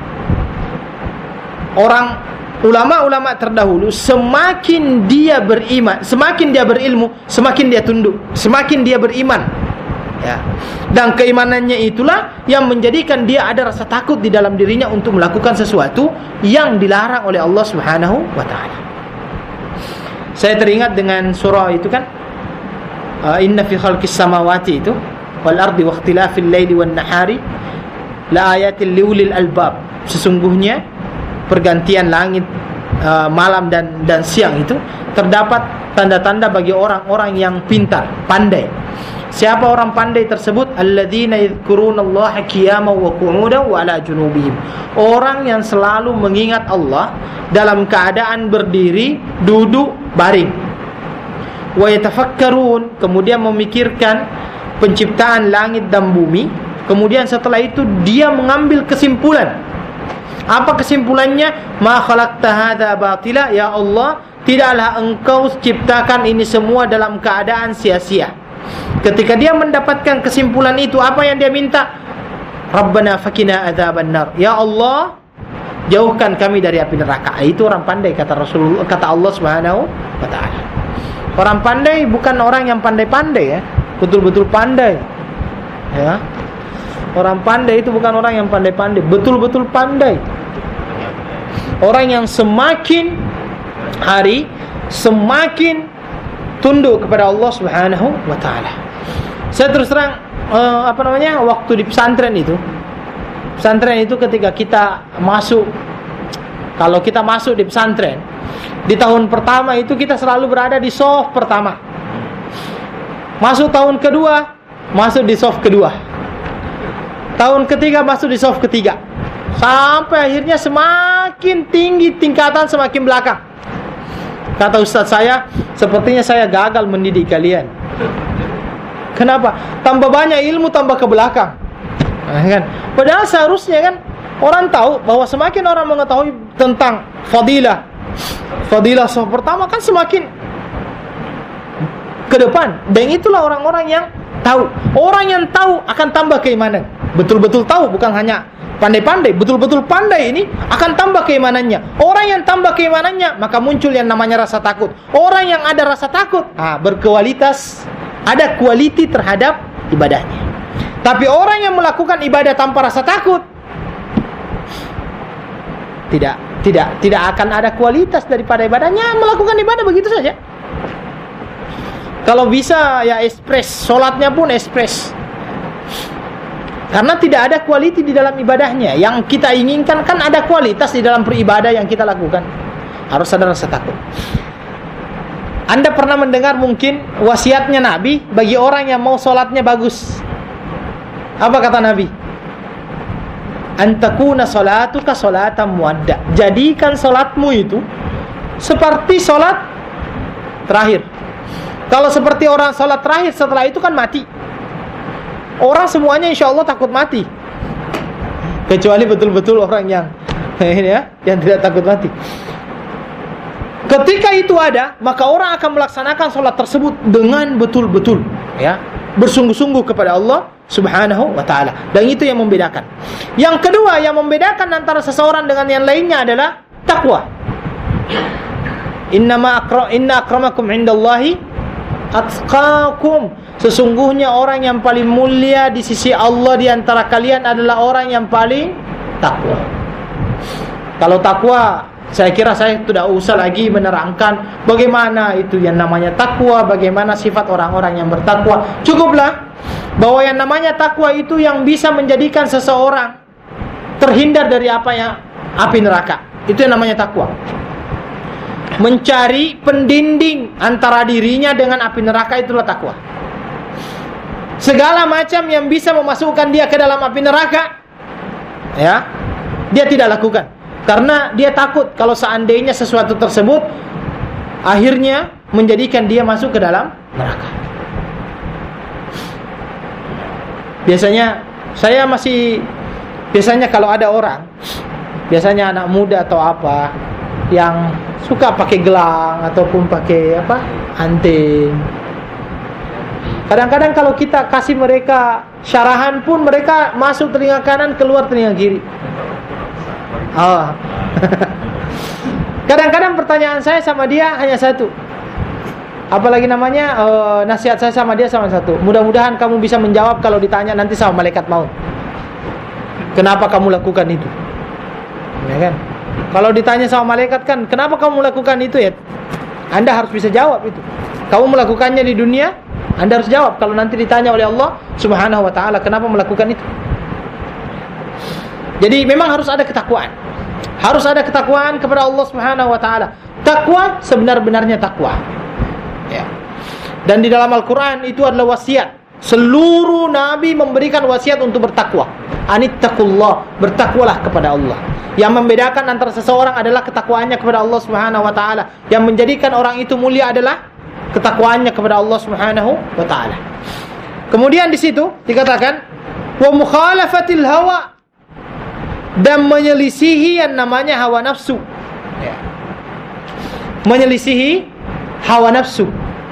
Orang ulama-ulama terdahulu, semakin dia beriman, semakin dia berilmu, semakin dia tunduk, semakin dia beriman, ya. Dan keimanannya itulah yang menjadikan dia ada rasa takut di dalam dirinya untuk melakukan sesuatu yang dilarang oleh Allah Subhanahu wa ta'ala. Saya teringat dengan surah itu kan, uh, inna fi khalqis samawati itu wal ardi wa ikhtilafil laili wan nahari la ayatil liulil albab. Sesungguhnya pergantian langit, uh, malam dan dan siang itu terdapat tanda-tanda bagi orang-orang yang pintar, pandai. Siapa orang pandai tersebut? Alladzina yadhkurunallaha qiyaman wa qu'udan wa 'ala junubihim. Orang yang selalu mengingat Allah dalam keadaan berdiri, duduk, baring. Wa yatafakkarun, kemudian memikirkan penciptaan langit dan bumi. Kemudian setelah itu dia mengambil kesimpulan Apa kesimpulannya? Ma khalaqta hadza batila, ya Allah, tidaklah engkau ciptakan ini semua dalam keadaan sia-sia. Ketika dia mendapatkan kesimpulan itu, apa yang dia minta? Rabbana fakina adzabannar. Ya Allah, jauhkan kami dari api neraka. Itu orang pandai, kata Rasulullah, kata Allah Subhanahu wa taala. Orang pandai bukan orang yang pandai-pandai ya, betul-betul pandai. Ya. Orang pandai itu bukan orang yang pandai-pandai, betul-betul pandai. Orang yang semakin hari semakin tunduk kepada Allah Subhanahu wa taala. Saya terus terang uh, apa namanya? Waktu di pesantren itu. Pesantren itu ketika kita masuk, kalau kita masuk di pesantren, di tahun pertama itu kita selalu berada di soft pertama. Masuk tahun kedua, masuk di soft kedua. Tahun ketiga masuk di soft ketiga. Sampai akhirnya semakin tinggi tingkatan, semakin belakang. Kata ustaz saya, sepertinya saya gagal mendidik kalian. Kenapa? Tambah banyak ilmu, tambah ke belakang. Nah, kan? Padahal seharusnya kan orang tahu bahwa semakin orang mengetahui tentang fadilah, fadilah soft pertama kan semakin ke depan. Dan itulah orang-orang yang tahu. Orang yang tahu akan tambah keimanan. Betul-betul tahu, bukan hanya pandai-pandai. Betul-betul pandai ini akan tambah keimanannya. Orang yang tambah keimanannya, maka muncul yang namanya rasa takut. Orang yang ada rasa takut, ah, berkualitas, ada quality terhadap ibadahnya. Tapi orang yang melakukan ibadah tanpa rasa takut, tidak, tidak, tidak akan ada kualitas daripada ibadahnya. Melakukan ibadah begitu saja. Kalau bisa ya ekspres, sholatnya pun ekspres. Karena tidak ada quality di dalam ibadahnya. Yang kita inginkan kan ada kualitas di dalam beribadah yang kita lakukan. Harus ada rasa takut. Anda pernah mendengar mungkin wasiatnya Nabi bagi orang yang mau sholatnya bagus. Apa kata Nabi? Antakuna sholatuka sholatan muadda. Jadikan sholatmu itu seperti sholat terakhir. Kalau seperti orang sholat terakhir, setelah itu kan mati. Orang semuanya insya Allah takut mati, kecuali betul-betul orang yang ya, yang tidak takut mati. Ketika itu ada, maka orang akan melaksanakan sholat tersebut dengan betul-betul, ya, bersungguh-sungguh kepada Allah Subhanahu wa taala. Dan itu yang membedakan. Yang kedua yang membedakan antara seseorang dengan yang lainnya adalah takwa. Innama akra inna akramakum indallahi atqakum. Sesungguhnya orang yang paling mulia di sisi Allah di antara kalian adalah orang yang paling takwa. Kalau takwa, saya kira saya tidak usah lagi menerangkan bagaimana itu yang namanya takwa, bagaimana sifat orang-orang yang bertakwa. Cukuplah bahwa yang namanya takwa itu yang bisa menjadikan seseorang terhindar dari apa yang api neraka. Itu yang namanya takwa. Mencari pendinding antara dirinya dengan api neraka, itulah takwa. Segala macam yang bisa memasukkan dia ke dalam api neraka, ya, dia tidak lakukan. Karena dia takut kalau seandainya sesuatu tersebut akhirnya menjadikan dia masuk ke dalam neraka. Biasanya saya masih biasanya kalau ada orang, biasanya anak muda atau apa yang suka pakai gelang ataupun pakai apa? Anting. Kadang-kadang kalau kita kasih mereka syarahan pun mereka masuk telinga kanan, keluar telinga kiri. Oh. Kadang-kadang pertanyaan saya sama dia hanya satu. Apalagi namanya uh, nasihat saya sama dia sama satu. Mudah-mudahan kamu bisa menjawab kalau ditanya nanti sama malaikat maut. Kenapa kamu lakukan itu? Ya kan? Kalau ditanya sama malaikat kan, kenapa kamu melakukan itu ya? Anda harus bisa jawab itu. Kamu melakukannya di dunia, Anda harus jawab. Kalau nanti ditanya oleh Allah Subhanahu wa taala, kenapa melakukan itu? Jadi memang harus ada ketakwaan. Harus ada ketakwaan kepada Allah Subhanahu wa taala. Takwa sebenar-benarnya takwa. Ya. Dan di dalam Al-Qur'an itu adalah wasiat. Seluruh nabi memberikan wasiat untuk bertakwa. Anittaqullah, bertakwalah kepada Allah. Yang membedakan antara seseorang adalah ketakwaannya kepada Allah Subhanahu wa taala. Yang menjadikan orang itu mulia adalah ketakwaannya kepada Allah Subhanahu wa taala. Kemudian di situ dikatakan wa mukhalafatil hawa, dan menyelisihi yang namanya hawa nafsu. Ya. Menyelisihi hawa nafsu.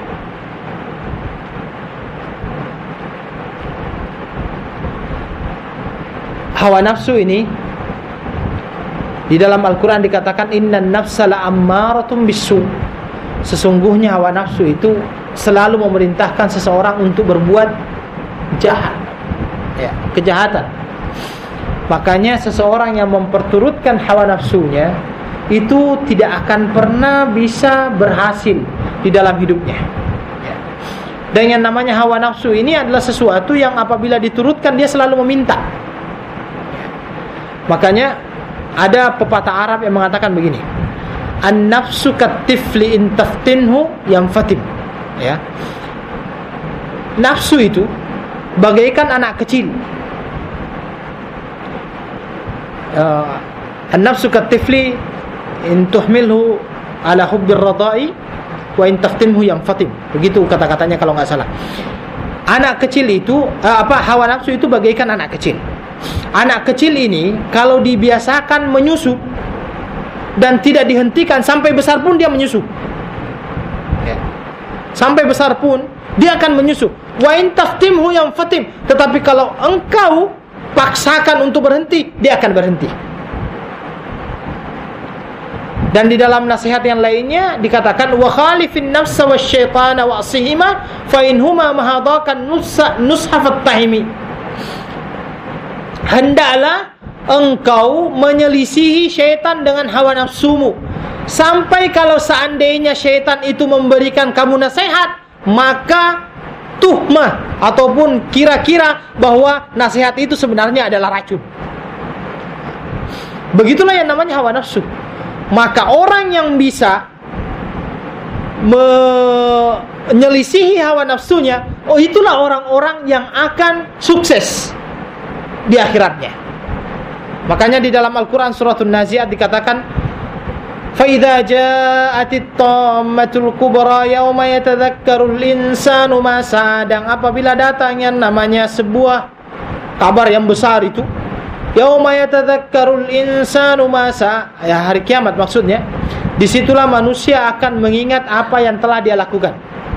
Hawa nafsu ini di dalam Al-Quran dikatakan innan nafsa la'ammaratun bisu. Sesungguhnya hawa nafsu itu selalu memerintahkan seseorang untuk berbuat jahat, ya, kejahatan. Makanya seseorang yang memperturutkan hawa nafsunya itu tidak akan pernah bisa berhasil di dalam hidupnya. Dan yang namanya hawa nafsu ini adalah sesuatu yang apabila diturutkan dia selalu meminta. Makanya ada pepatah Arab yang mengatakan begini, an-nafsu katifli in taftinhu yanfatim. Ya. Nafsu itu bagaikan anak kecil. Uh, an-nafsu katifli in tuhmilhu ala hubbir radai wa in taftinhu yanfatim. Begitu kata-katanya kalau enggak salah. Anak kecil itu uh, apa hawa nafsu itu bagaikan anak kecil. Anak kecil ini kalau dibiasakan menyusu dan tidak dihentikan sampai besar pun dia menyusu. Ya. Sampai besar pun dia akan menyusu. Wa in taftimhu yanfatim. Tetapi kalau engkau paksakan untuk berhenti, dia akan berhenti. Dan di dalam nasihat yang lainnya dikatakan wa khalifin nafsa wasyaitana wa'sihima fa inhuma mahadakan nusha nushafat tahimi. Hendaklah engkau menyelisihi syaitan dengan hawa nafsumu, sampai kalau seandainya syaitan itu memberikan kamu nasihat, maka tuhmah ataupun kira-kira bahwa nasihat itu sebenarnya adalah racun. Begitulah yang namanya hawa nafsu. Maka orang yang bisa menyelisihi hawa nafsunya, oh itulah orang-orang yang akan sukses di akhiratnya. Makanya di dalam Al-Quran surat An-Nazi'at dikatakan fa idza ja'atit tammatul kubra yauma yatadzakkarul insanu ma sadang. Apabila datang yang namanya sebuah kabar yang besar itu, yauma yatadzakkarul insanu ma sa, ya hari kiamat maksudnya, disitulah manusia akan mengingat apa yang telah dia lakukan.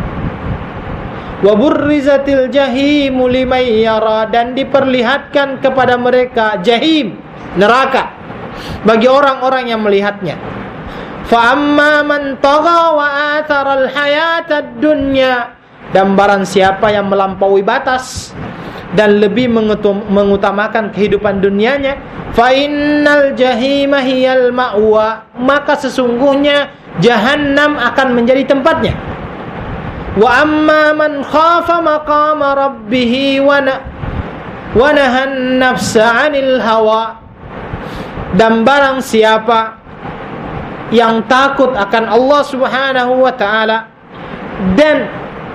Wa burrizatil jahimu liman yara, dan diperlihatkan kepada mereka jahim, neraka, bagi orang-orang yang melihatnya. Fa amma man tagha wa atharal hayatad dunya, dan barang siapa yang melampaui batas dan lebih mengutamakan kehidupan dunianya, fa innal jahima hiyal ma'wa, maka sesungguhnya jahannam akan menjadi tempatnya. Wa amma man khafa maqama rabbih wa wa nahan nafsa 'anil hawa, dan barang siapa yang takut akan Allah Subhanahu wa taala dan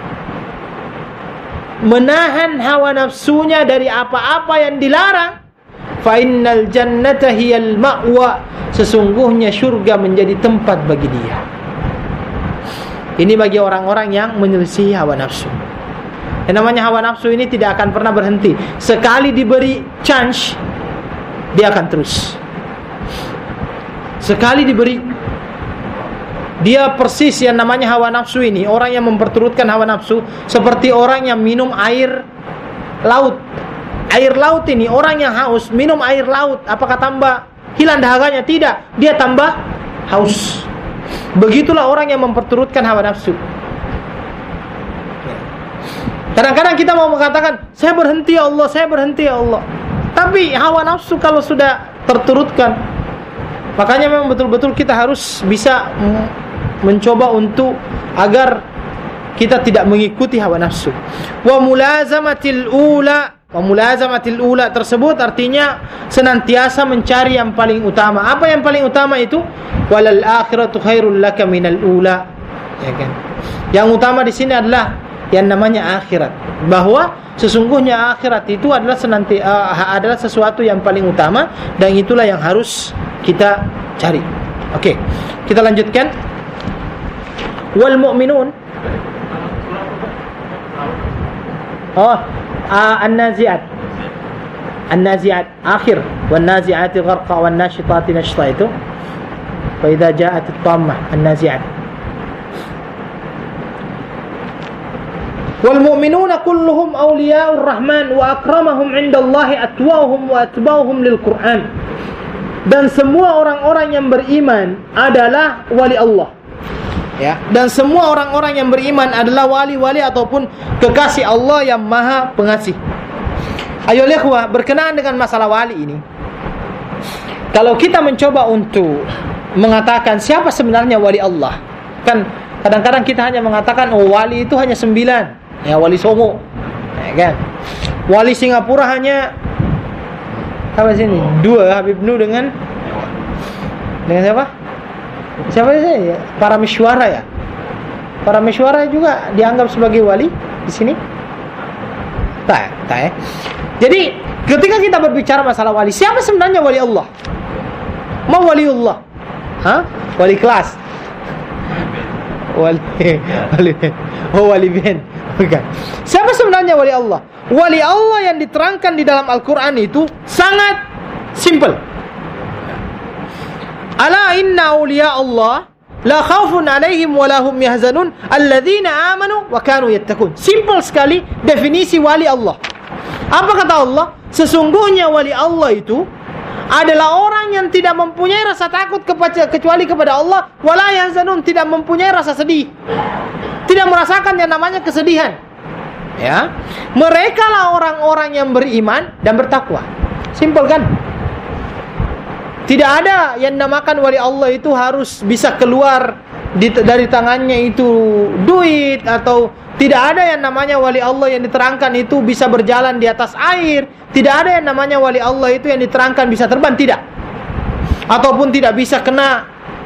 menahan hawa nafsunya dari apa-apa yang dilarang, fa innal jannata hiyal ma'wa, sesungguhnya syurga menjadi tempat bagi dia. Ini bagi orang-orang yang menyelisihi hawa nafsu. Yang namanya hawa nafsu ini tidak akan pernah berhenti. Sekali diberi chance, dia akan terus. Sekali diberi, dia persis yang namanya hawa nafsu ini. Orang yang memperturutkan hawa nafsu seperti orang yang minum air laut. Air laut ini, orang yang haus minum air laut, apakah tambah hilang dahaganya? Tidak, dia tambah haus. Begitulah orang yang memperturutkan hawa nafsu. Kadang-kadang kita mau mengatakan, saya berhenti ya Allah, saya berhenti ya Allah. Tapi hawa nafsu kalau sudah terturutkan, makanya memang betul-betul kita harus bisa mencoba untuk agar kita tidak mengikuti hawa nafsu. Wa mulazamatil ula, wa mulazamatil ula tersebut artinya senantiasa mencari yang paling utama. Apa yang paling utama itu? Walal akhiratu khairul laka minal ula. Ya kan? Yang utama di sini adalah yang namanya akhirat. Bahwa sesungguhnya akhirat itu adalah senanti uh, adalah sesuatu yang paling utama, dan itulah yang harus kita cari. Oke, okay. Kita lanjutkan. Wal mu'minun. Oh, uh, An-Nazi'at. An-Nazi'at akhir, wan-nazi'ati gharqa wan-nashitati nashta itu. Fa idza ja'at at-tammah an-nazi'at. Wal mu'minuna kulluhum awliya'ur rahman wa akramahum 'indallahi atwa'uhum wa atba'uhum lil Qur'an. Dan semua orang-orang yang beriman adalah wali Allah. Ya, dan semua orang-orang yang beriman adalah wali-wali ataupun kekasih Allah yang Maha Pengasih. Ayo ikhwah, berkenaan dengan masalah wali ini, kalau kita mencoba untuk mengatakan siapa sebenarnya wali Allah, kan kadang-kadang kita hanya mengatakan oh wali itu hanya sembilan. Ya, wali Songo, ya kan? Wali Singapura hanya apa sini? Dua, Habib Nu dengan dengan siapa? Siapa sih? Ya? Para Mishwara ya. Para Mishwara juga dianggap sebagai wali di sini. Tak, tak. Ya? Jadi ketika kita berbicara masalah wali, siapa sebenarnya wali Allah? Mau waliullah? Hah? Wali kelas? Wali, wali, oh wali ben. Bukan. Siapa sebenarnya wali Allah? Wali Allah yang diterangkan di dalam Al-Quran itu sangat simple. Ala inna awliya Allah la khawfun alaihim wa lahum yahzanun alladzina amanu wa kanu yattaqun. Simple sekali definisi wali Allah. Apa kata Allah? Sesungguhnya wali Allah itu adalah orang yang tidak mempunyai rasa takut kepada, kecuali kepada Allah, wala yahzanun, tidak mempunyai rasa sedih, tidak merasakan yang namanya kesedihan. Ya, mereka lah orang-orang yang beriman dan bertakwa. Simple kan? Tidak ada yang namakan wali Allah itu harus bisa keluar di, dari tangannya itu duit, atau tidak ada yang namanya wali Allah yang diterangkan itu bisa berjalan di atas air. Tidak ada yang namanya wali Allah itu yang diterangkan bisa terbang, tidak. Ataupun tidak bisa kena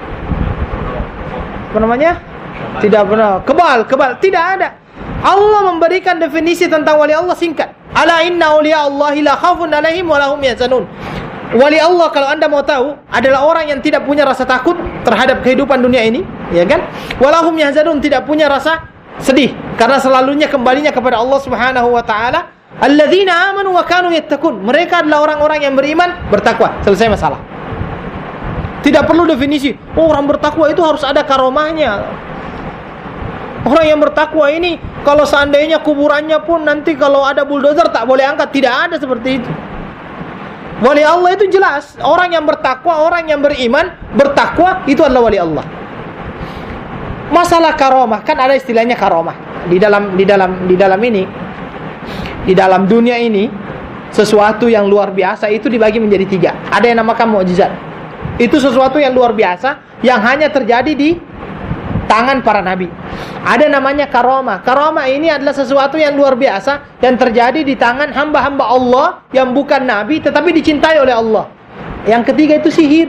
apa namanya? Tidak pernah kebal, kebal, tidak ada. Allah memberikan definisi tentang wali Allah singkat. Ala inna awliya Allahi la khawfun alaihim wa lahum yahzanun. Wali Allah, kalau anda mau tahu, adalah orang yang tidak punya rasa takut terhadap kehidupan dunia ini, ya kan? Walahum yahzanun, tidak punya rasa sedih karena selalunya kembalinya kepada Allah Subhanahu wa taala. Alladzina amanu wa kanu yattaqun. Mereka adalah orang-orang yang beriman, bertakwa. Selesai masalah. Tidak perlu definisi. Oh, orang bertakwa itu harus ada karomahnya. Orang yang bertakwa ini kalau seandainya kuburannya pun nanti kalau ada bulldozer tak boleh angkat, tidak ada seperti itu. Wali Allah itu jelas, orang yang bertakwa, orang yang beriman, bertakwa itu adalah wali Allah. Masalah karomah, kan ada istilahnya karomah. Di dalam di dalam di dalam ini, di dalam dunia ini, sesuatu yang luar biasa itu dibagi menjadi tiga. Ada yang namakan mukjizat. Itu sesuatu yang luar biasa yang hanya terjadi di tangan para nabi. Ada namanya karomah. Karomah ini adalah sesuatu yang luar biasa yang terjadi di tangan hamba-hamba Allah yang bukan nabi tetapi dicintai oleh Allah. Yang ketiga itu sihir.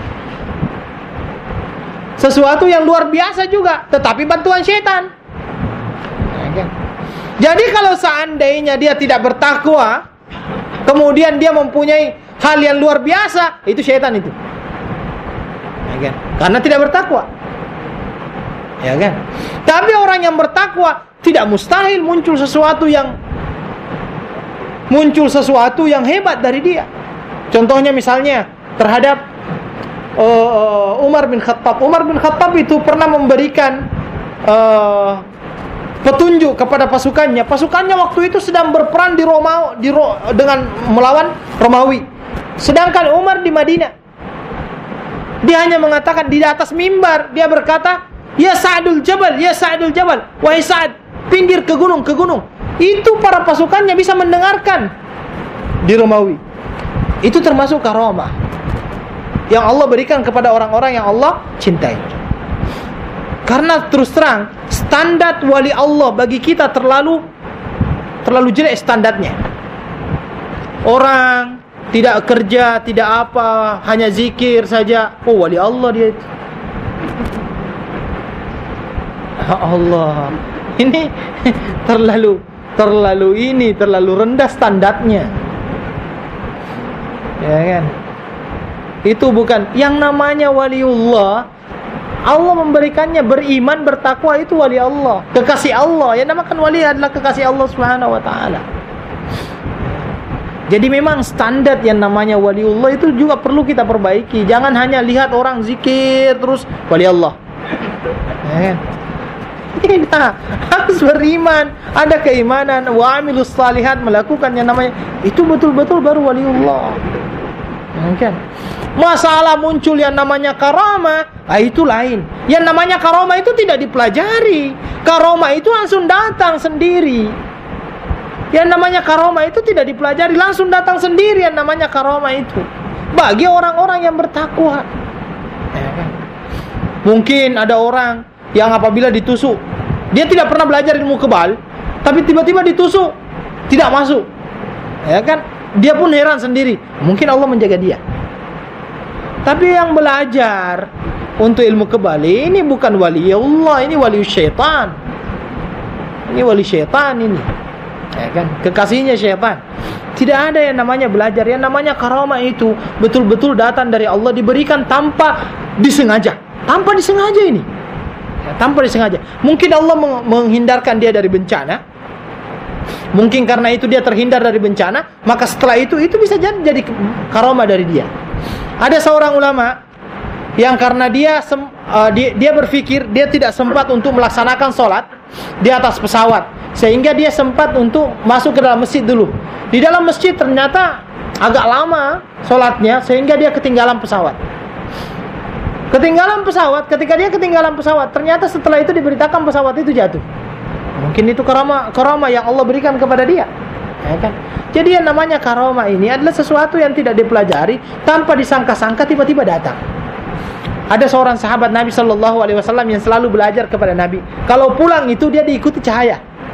Sesuatu yang luar biasa juga tetapi bantuan setan. Jadi kalau seandainya dia tidak bertakwa, kemudian dia mempunyai hal yang luar biasa, itu setan itu. Karena tidak bertakwa. Ya kan? Tapi orang yang bertakwa tidak mustahil muncul sesuatu yang muncul sesuatu yang hebat dari dia. Contohnya misalnya terhadap uh, Umar bin Khattab. Umar bin Khattab itu pernah memberikan uh, petunjuk kepada pasukannya. Pasukannya waktu itu sedang berperang di Roma di Ro, dengan melawan Romawi. Sedangkan Umar di Madinah. Dia hanya mengatakan di atas mimbar, dia berkata, "Ya Sa'dul Jabal, ya Sa'dul Jabal, wahai Sa'ad, pinggir ke gunung, ke gunung." Itu para pasukannya bisa mendengarkan di Romawi. Itu termasuk karomah yang Allah berikan kepada orang-orang yang Allah cintai. Karena terus terang standar wali Allah bagi kita terlalu terlalu jelek standarnya. Orang tidak kerja, tidak apa, hanya zikir saja, oh wali Allah dia itu. Allah, ini terlalu terlalu ini terlalu rendah standarnya. Ya kan? Itu bukan yang namanya waliullah. Allah memberikannya beriman, bertakwa, itu wali Allah, kekasih Allah. Yang namakan wali adalah kekasih Allah Subhanahu wa taala. Jadi memang standar yang namanya waliullah itu juga perlu kita perbaiki. Jangan hanya lihat orang zikir terus wali Allah. Ya. Kita harus beriman, ada keimanan, wa amilus salihat, melakukan yang namanya itu betul-betul baru waliullah. Mungkin masalah muncul yang namanya karamah, ah, itu lain. Yang namanya karamah itu tidak dipelajari. Karamah itu langsung datang sendiri. Yang namanya karomah itu tidak dipelajari, langsung datang sendiri yang namanya karomah itu. Bagi orang-orang yang bertakwa. Ya kan? Mungkin ada orang yang apabila ditusuk, dia tidak pernah belajar ilmu kebal, tapi tiba-tiba ditusuk, tidak masuk. Ya kan? Dia pun heran sendiri. Mungkin Allah menjaga dia. Tapi yang belajar untuk ilmu kebal ini bukan wali Allah, ini wali syaitan. Ini wali syaitan ini. Ya kan? Kekasihnya syaitan. Tidak ada yang namanya belajar. Yang namanya karamah itu betul-betul datang dari Allah, diberikan tanpa disengaja. Tanpa disengaja ini ya, tanpa disengaja. Mungkin Allah menghindarkan dia dari bencana. Mungkin karena itu dia terhindar dari bencana, maka setelah itu itu bisa jadi, jadi karamah dari dia. Ada seorang ulama yang karena dia sem, uh, dia, dia berpikir dia tidak sempat untuk melaksanakan sholat di atas pesawat, sehingga dia sempat untuk masuk ke dalam masjid dulu. Di dalam masjid ternyata agak lama sholatnya, sehingga dia ketinggalan pesawat. Ketinggalan pesawat, ketika dia ketinggalan pesawat, ternyata setelah itu diberitakan pesawat itu jatuh. Mungkin itu karamah, karamah yang Allah berikan kepada dia. Ya kan? Jadi yang namanya karamah ini adalah sesuatu yang tidak dipelajari, tanpa disangka-sangka tiba-tiba datang. Ada seorang sahabat Nabi Shallallahu Alaihi Wasallam yang selalu belajar kepada Nabi. Kalau pulang itu dia diikuti cahaya.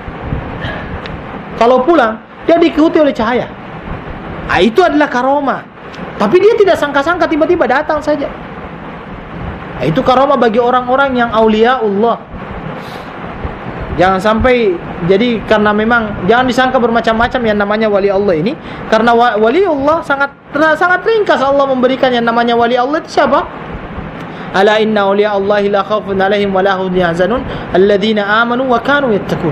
Kalau pulang dia diikuti oleh cahaya. Ah, itu adalah karomah. Tapi dia tidak sangka-sangka tiba-tiba datang saja. Ah, itu karomah bagi orang-orang yang aulia Allah. Jangan sampai jadi karena memang jangan disangka bermacam-macam yang namanya wali Allah ini. Karena wali Allah sangat sangat ringkas Allah memberikan yang namanya wali Allah itu siapa? Ala inna awliya Allahi la khawfun alaihim wa la hum yahzanun alladzina amanu wa kanu yattaqun.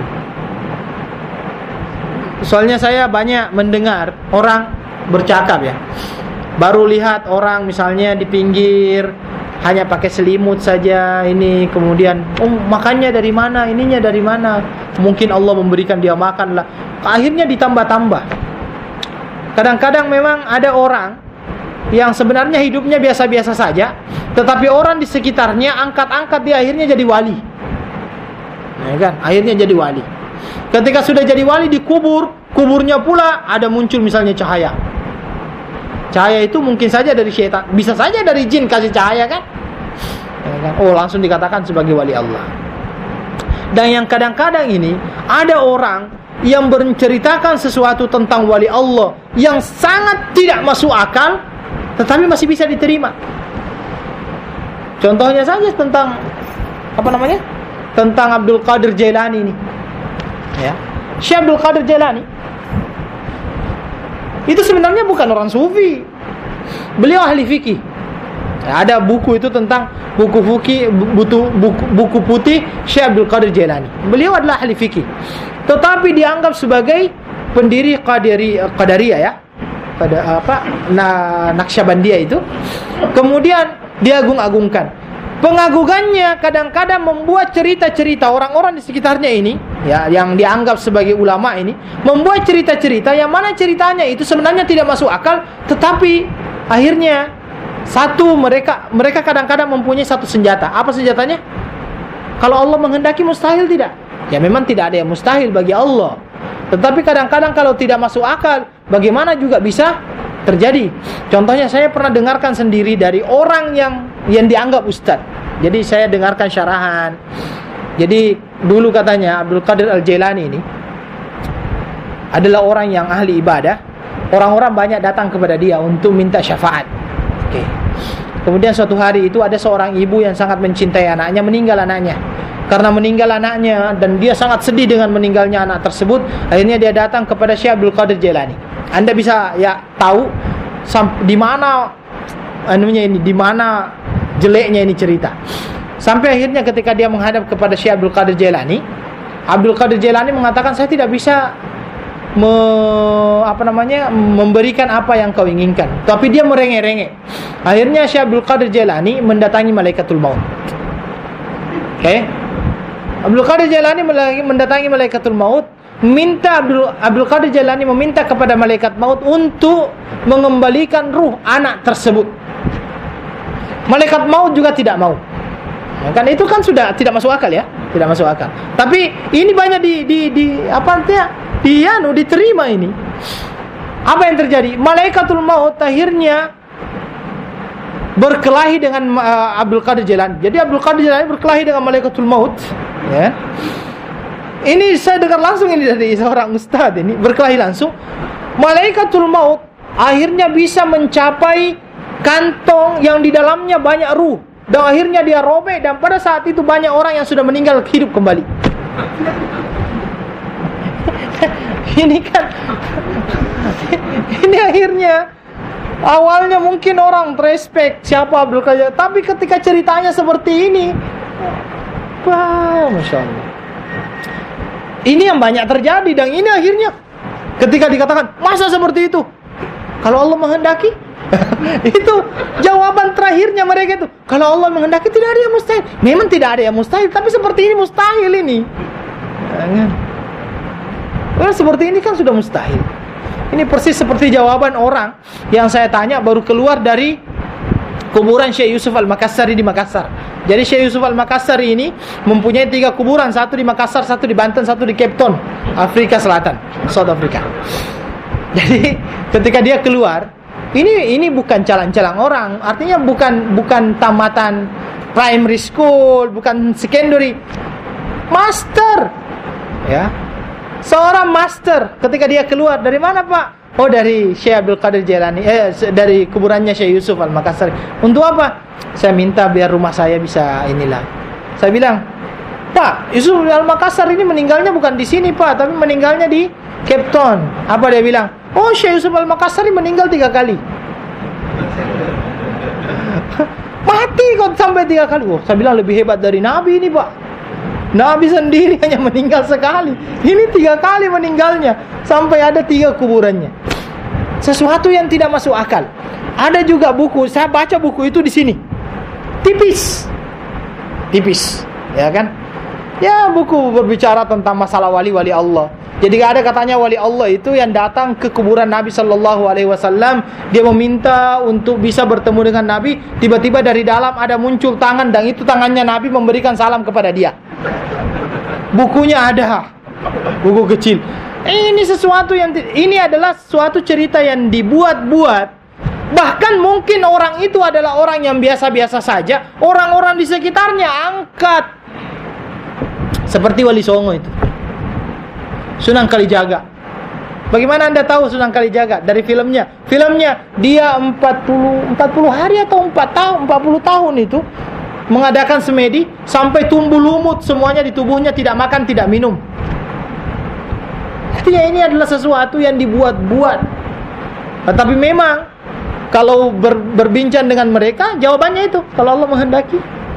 Soalnya saya banyak mendengar orang bercakap ya. Baru lihat orang misalnya di pinggir hanya pakai selimut saja ini, kemudian oh makannya dari mana, ininya dari mana. Mungkin Allah memberikan dia makan lah. Akhirnya ditambah-tambah. Kadang-kadang memang ada orang yang sebenarnya hidupnya biasa-biasa saja, tetapi orang di sekitarnya angkat-angkat dia, akhirnya jadi wali. Ya kan? Akhirnya jadi wali. Ketika sudah jadi wali dikubur, kuburnya pula ada muncul misalnya cahaya. Cahaya itu mungkin saja dari syaitan, bisa saja dari jin kasih cahaya kan? Ya kan? Oh, langsung dikatakan sebagai wali Allah. Dan yang kadang-kadang ini ada orang yang menceritakan sesuatu tentang wali Allah yang sangat tidak masuk akal, tetapi masih bisa diterima. Contohnya saja tentang apa namanya? Tentang Abdul Qadir Jailani ini. Ya. Syekh Abdul Qadir Jailani itu sebenarnya bukan orang sufi. Beliau ahli fikih. Ya, ada buku itu tentang buku fikih, buku, buku, buku putih Syekh Abdul Qadir Jailani. Beliau adalah ahli fikih. Tetapi dianggap sebagai pendiri Qadiri, Qadariyah ya. Pada apa na, Naqsyabandiyah itu. Kemudian diagung-agungkan. Pengagungannya kadang-kadang membuat cerita-cerita orang-orang di sekitarnya ini, ya, yang dianggap sebagai ulama ini, membuat cerita-cerita yang mana ceritanya itu sebenarnya tidak masuk akal, tetapi akhirnya satu mereka mereka kadang-kadang mempunyai satu senjata. Apa senjatanya? Kalau Allah menghendaki mustahil tidak? Ya memang tidak ada yang mustahil bagi Allah. Tetapi kadang-kadang kalau tidak masuk akal, bagaimana juga bisa terjadi. Contohnya saya pernah dengarkan sendiri dari orang yang yang dianggap ustaz. Jadi saya dengarkan syarahan. Jadi dulu katanya Abdul Qadir Al-Jailani ini adalah orang yang ahli ibadah. Orang-orang banyak datang kepada dia untuk minta syafaat. Oke. Kemudian suatu hari itu ada seorang ibu yang sangat mencintai anaknya, meninggal anaknya. Karena meninggal anaknya dan dia sangat sedih dengan meninggalnya anak tersebut, akhirnya dia datang kepada Syekh Abdul Qadir Jailani. Anda bisa ya tahu sam- di mana anunya ini, di mana jeleknya ini cerita. Sampai akhirnya ketika dia menghadap kepada Syekh Abdul Qadir Jailani, Abdul Qadir Jailani mengatakan, saya tidak bisa me, apa namanya memberikan apa yang kau inginkan, tapi dia merengek-rengek. Akhirnya Syekh Abdul Qadir Jailani mendatangi malaikatul maut. Oke, okay? Abdul Qadir Jailani mendatangi malaikatul maut, minta Abdul Abdul Qadir Jailani meminta kepada malaikat maut untuk mengembalikan ruh anak tersebut. Malaikat maut juga tidak mau. Ya, kan itu kan sudah tidak masuk akal ya, tidak masuk akal. Tapi ini banyak di di, di apa artinya? Dia nu diterima ini. Apa yang terjadi? Malaikatul maut akhirnya berkelahi dengan uh, Abdul Qadir Jailani. Jadi Abdul Qadir Jailani berkelahi dengan malaikatul maut, ya. Ini saya dengar langsung ini dari seorang ustaz ini, berkelahi langsung. Malaikatul maut akhirnya bisa mencapai kantong yang di dalamnya banyak ruh, dan akhirnya dia robek, dan pada saat itu banyak orang yang sudah meninggal hidup kembali. Ini kan ini akhirnya awalnya mungkin orang respect siapa Abdul Qadir, tapi ketika ceritanya seperti ini, wah, masya Allah, ini yang banyak terjadi. Dan ini akhirnya ketika dikatakan masa seperti itu, kalau Allah menghendaki. Itu jawaban terakhirnya mereka itu, kalau Allah menghendaki tidak ada yang mustahil. Memang tidak ada yang mustahil, tapi seperti ini mustahil ini. Jangan. Karena seperti ini kan sudah mustahil. Ini persis seperti jawaban orang yang saya tanya baru keluar dari kuburan Syekh Yusuf Al-Makassari di Makassar. Jadi Syekh Yusuf Al-Makassari ini mempunyai tiga kuburan, satu di Makassar, satu di Banten, satu di Cape Town, Afrika Selatan, South Africa. Jadi ketika dia keluar, ini ini bukan calang-calang orang, artinya bukan bukan tamatan primary school, bukan secondary, master, ya. Seorang master. Ketika dia keluar, dari mana Pak? Oh, dari Syekh Abdul Qadir Jailani, eh dari kuburannya Syekh Yusuf Al-Makassari. Untuk apa? Saya minta biar rumah saya bisa inilah. Saya bilang, Pak, Yusuf Al-Makassari ini meninggalnya bukan di sini Pak, tapi meninggalnya di Cape Town. Apa dia bilang? Oh, Syekh Yusuf Al-Makassari meninggal tiga kali. Mati kok sampai tiga kali. Oh, saya bilang lebih hebat dari Nabi ini Pak. Nabi sendiri hanya meninggal sekali, ini tiga kali meninggalnya, sampai ada tiga kuburannya. Sesuatu yang tidak masuk akal. Ada juga buku, saya baca buku itu di sini, tipis, tipis, ya kan? Ya, buku berbicara tentang masalah wali-wali Allah. Jadi ada katanya wali Allah itu yang datang ke kuburan Nabi Sallallahu Alaihi Wasallam, dia meminta untuk bisa bertemu dengan Nabi. Tiba-tiba dari dalam ada muncul tangan, dan itu tangannya Nabi memberikan salam kepada dia. Bukunya ada, buku kecil. Ini sesuatu yang ini adalah suatu cerita yang dibuat-buat. Bahkan mungkin orang itu adalah orang yang biasa-biasa saja, orang-orang di sekitarnya angkat. Seperti Wali Songo itu, Sunan Kalijaga. Bagaimana Anda tahu Sunan Kalijaga? Dari filmnya. Filmnya dia empat puluh hari atau empat tahun, empat puluh tahun itu mengadakan semedi sampai tumbuh lumut semuanya di tubuhnya, tidak makan, tidak minum. Artinya ini adalah sesuatu yang dibuat-buat. Tetapi memang kalau ber, berbincang dengan mereka, jawabannya itu, kalau Allah menghendaki,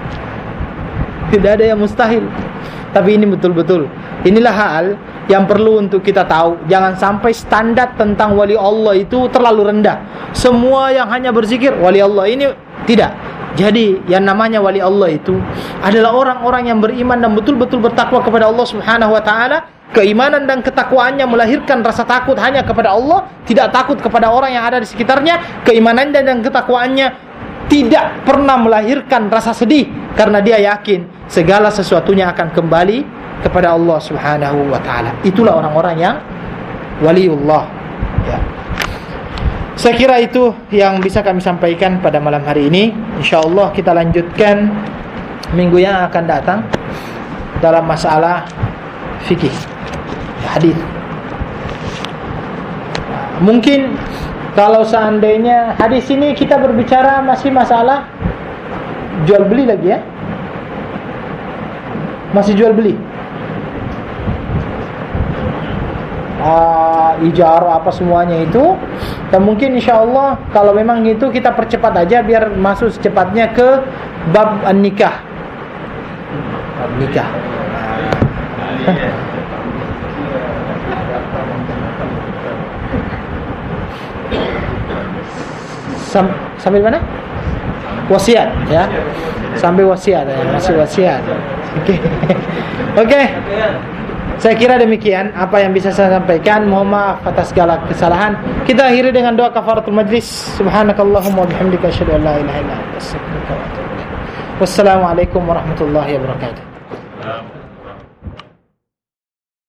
tidak ada yang mustahil. Tapi ini betul-betul, inilah hal yang perlu untuk kita tahu. Jangan sampai standar tentang wali Allah itu terlalu rendah. Semua yang hanya berzikir wali Allah ini, tidak. Jadi yang namanya wali Allah itu adalah orang-orang yang beriman dan betul-betul bertakwa kepada Allah Subhanahu wa taala. Keimanan dan ketakwaannya melahirkan rasa takut hanya kepada Allah, tidak takut kepada orang yang ada di sekitarnya. Keimanannya dan ketakwaannya tidak pernah melahirkan rasa sedih, karena dia yakin segala sesuatunya akan kembali kepada Allah Subhanahu wa taala. Itulah orang-orang yang waliullah, ya. Saya kira itu yang bisa kami sampaikan pada malam hari ini. InsyaAllah kita lanjutkan minggu yang akan datang dalam masalah fikih, hadis. Mungkin kalau seandainya hadis ini kita berbicara masih masalah jual beli lagi, ya, masih jual beli, uh, ijarah apa semuanya itu. Dan mungkin insyaAllah kalau memang itu kita percepat aja biar masuk secepatnya ke bab an-nikah. Bab nikah. Sam, sambil mana? Wasiat, ya. Sambil wasiat, ya. Masih wasiat. Oke. Okay. Oke. Okay. Saya kira demikian apa yang bisa saya sampaikan. Mohon maaf atas segala kesalahan. Kita akhiri dengan doa kafaratul majlis. Subhanakallahumma wa bihamdika asyhadu an la ilaha illa anta astaghfiruka wa atubu ilaik. Wassalamualaikum warahmatullahi wabarakatuh.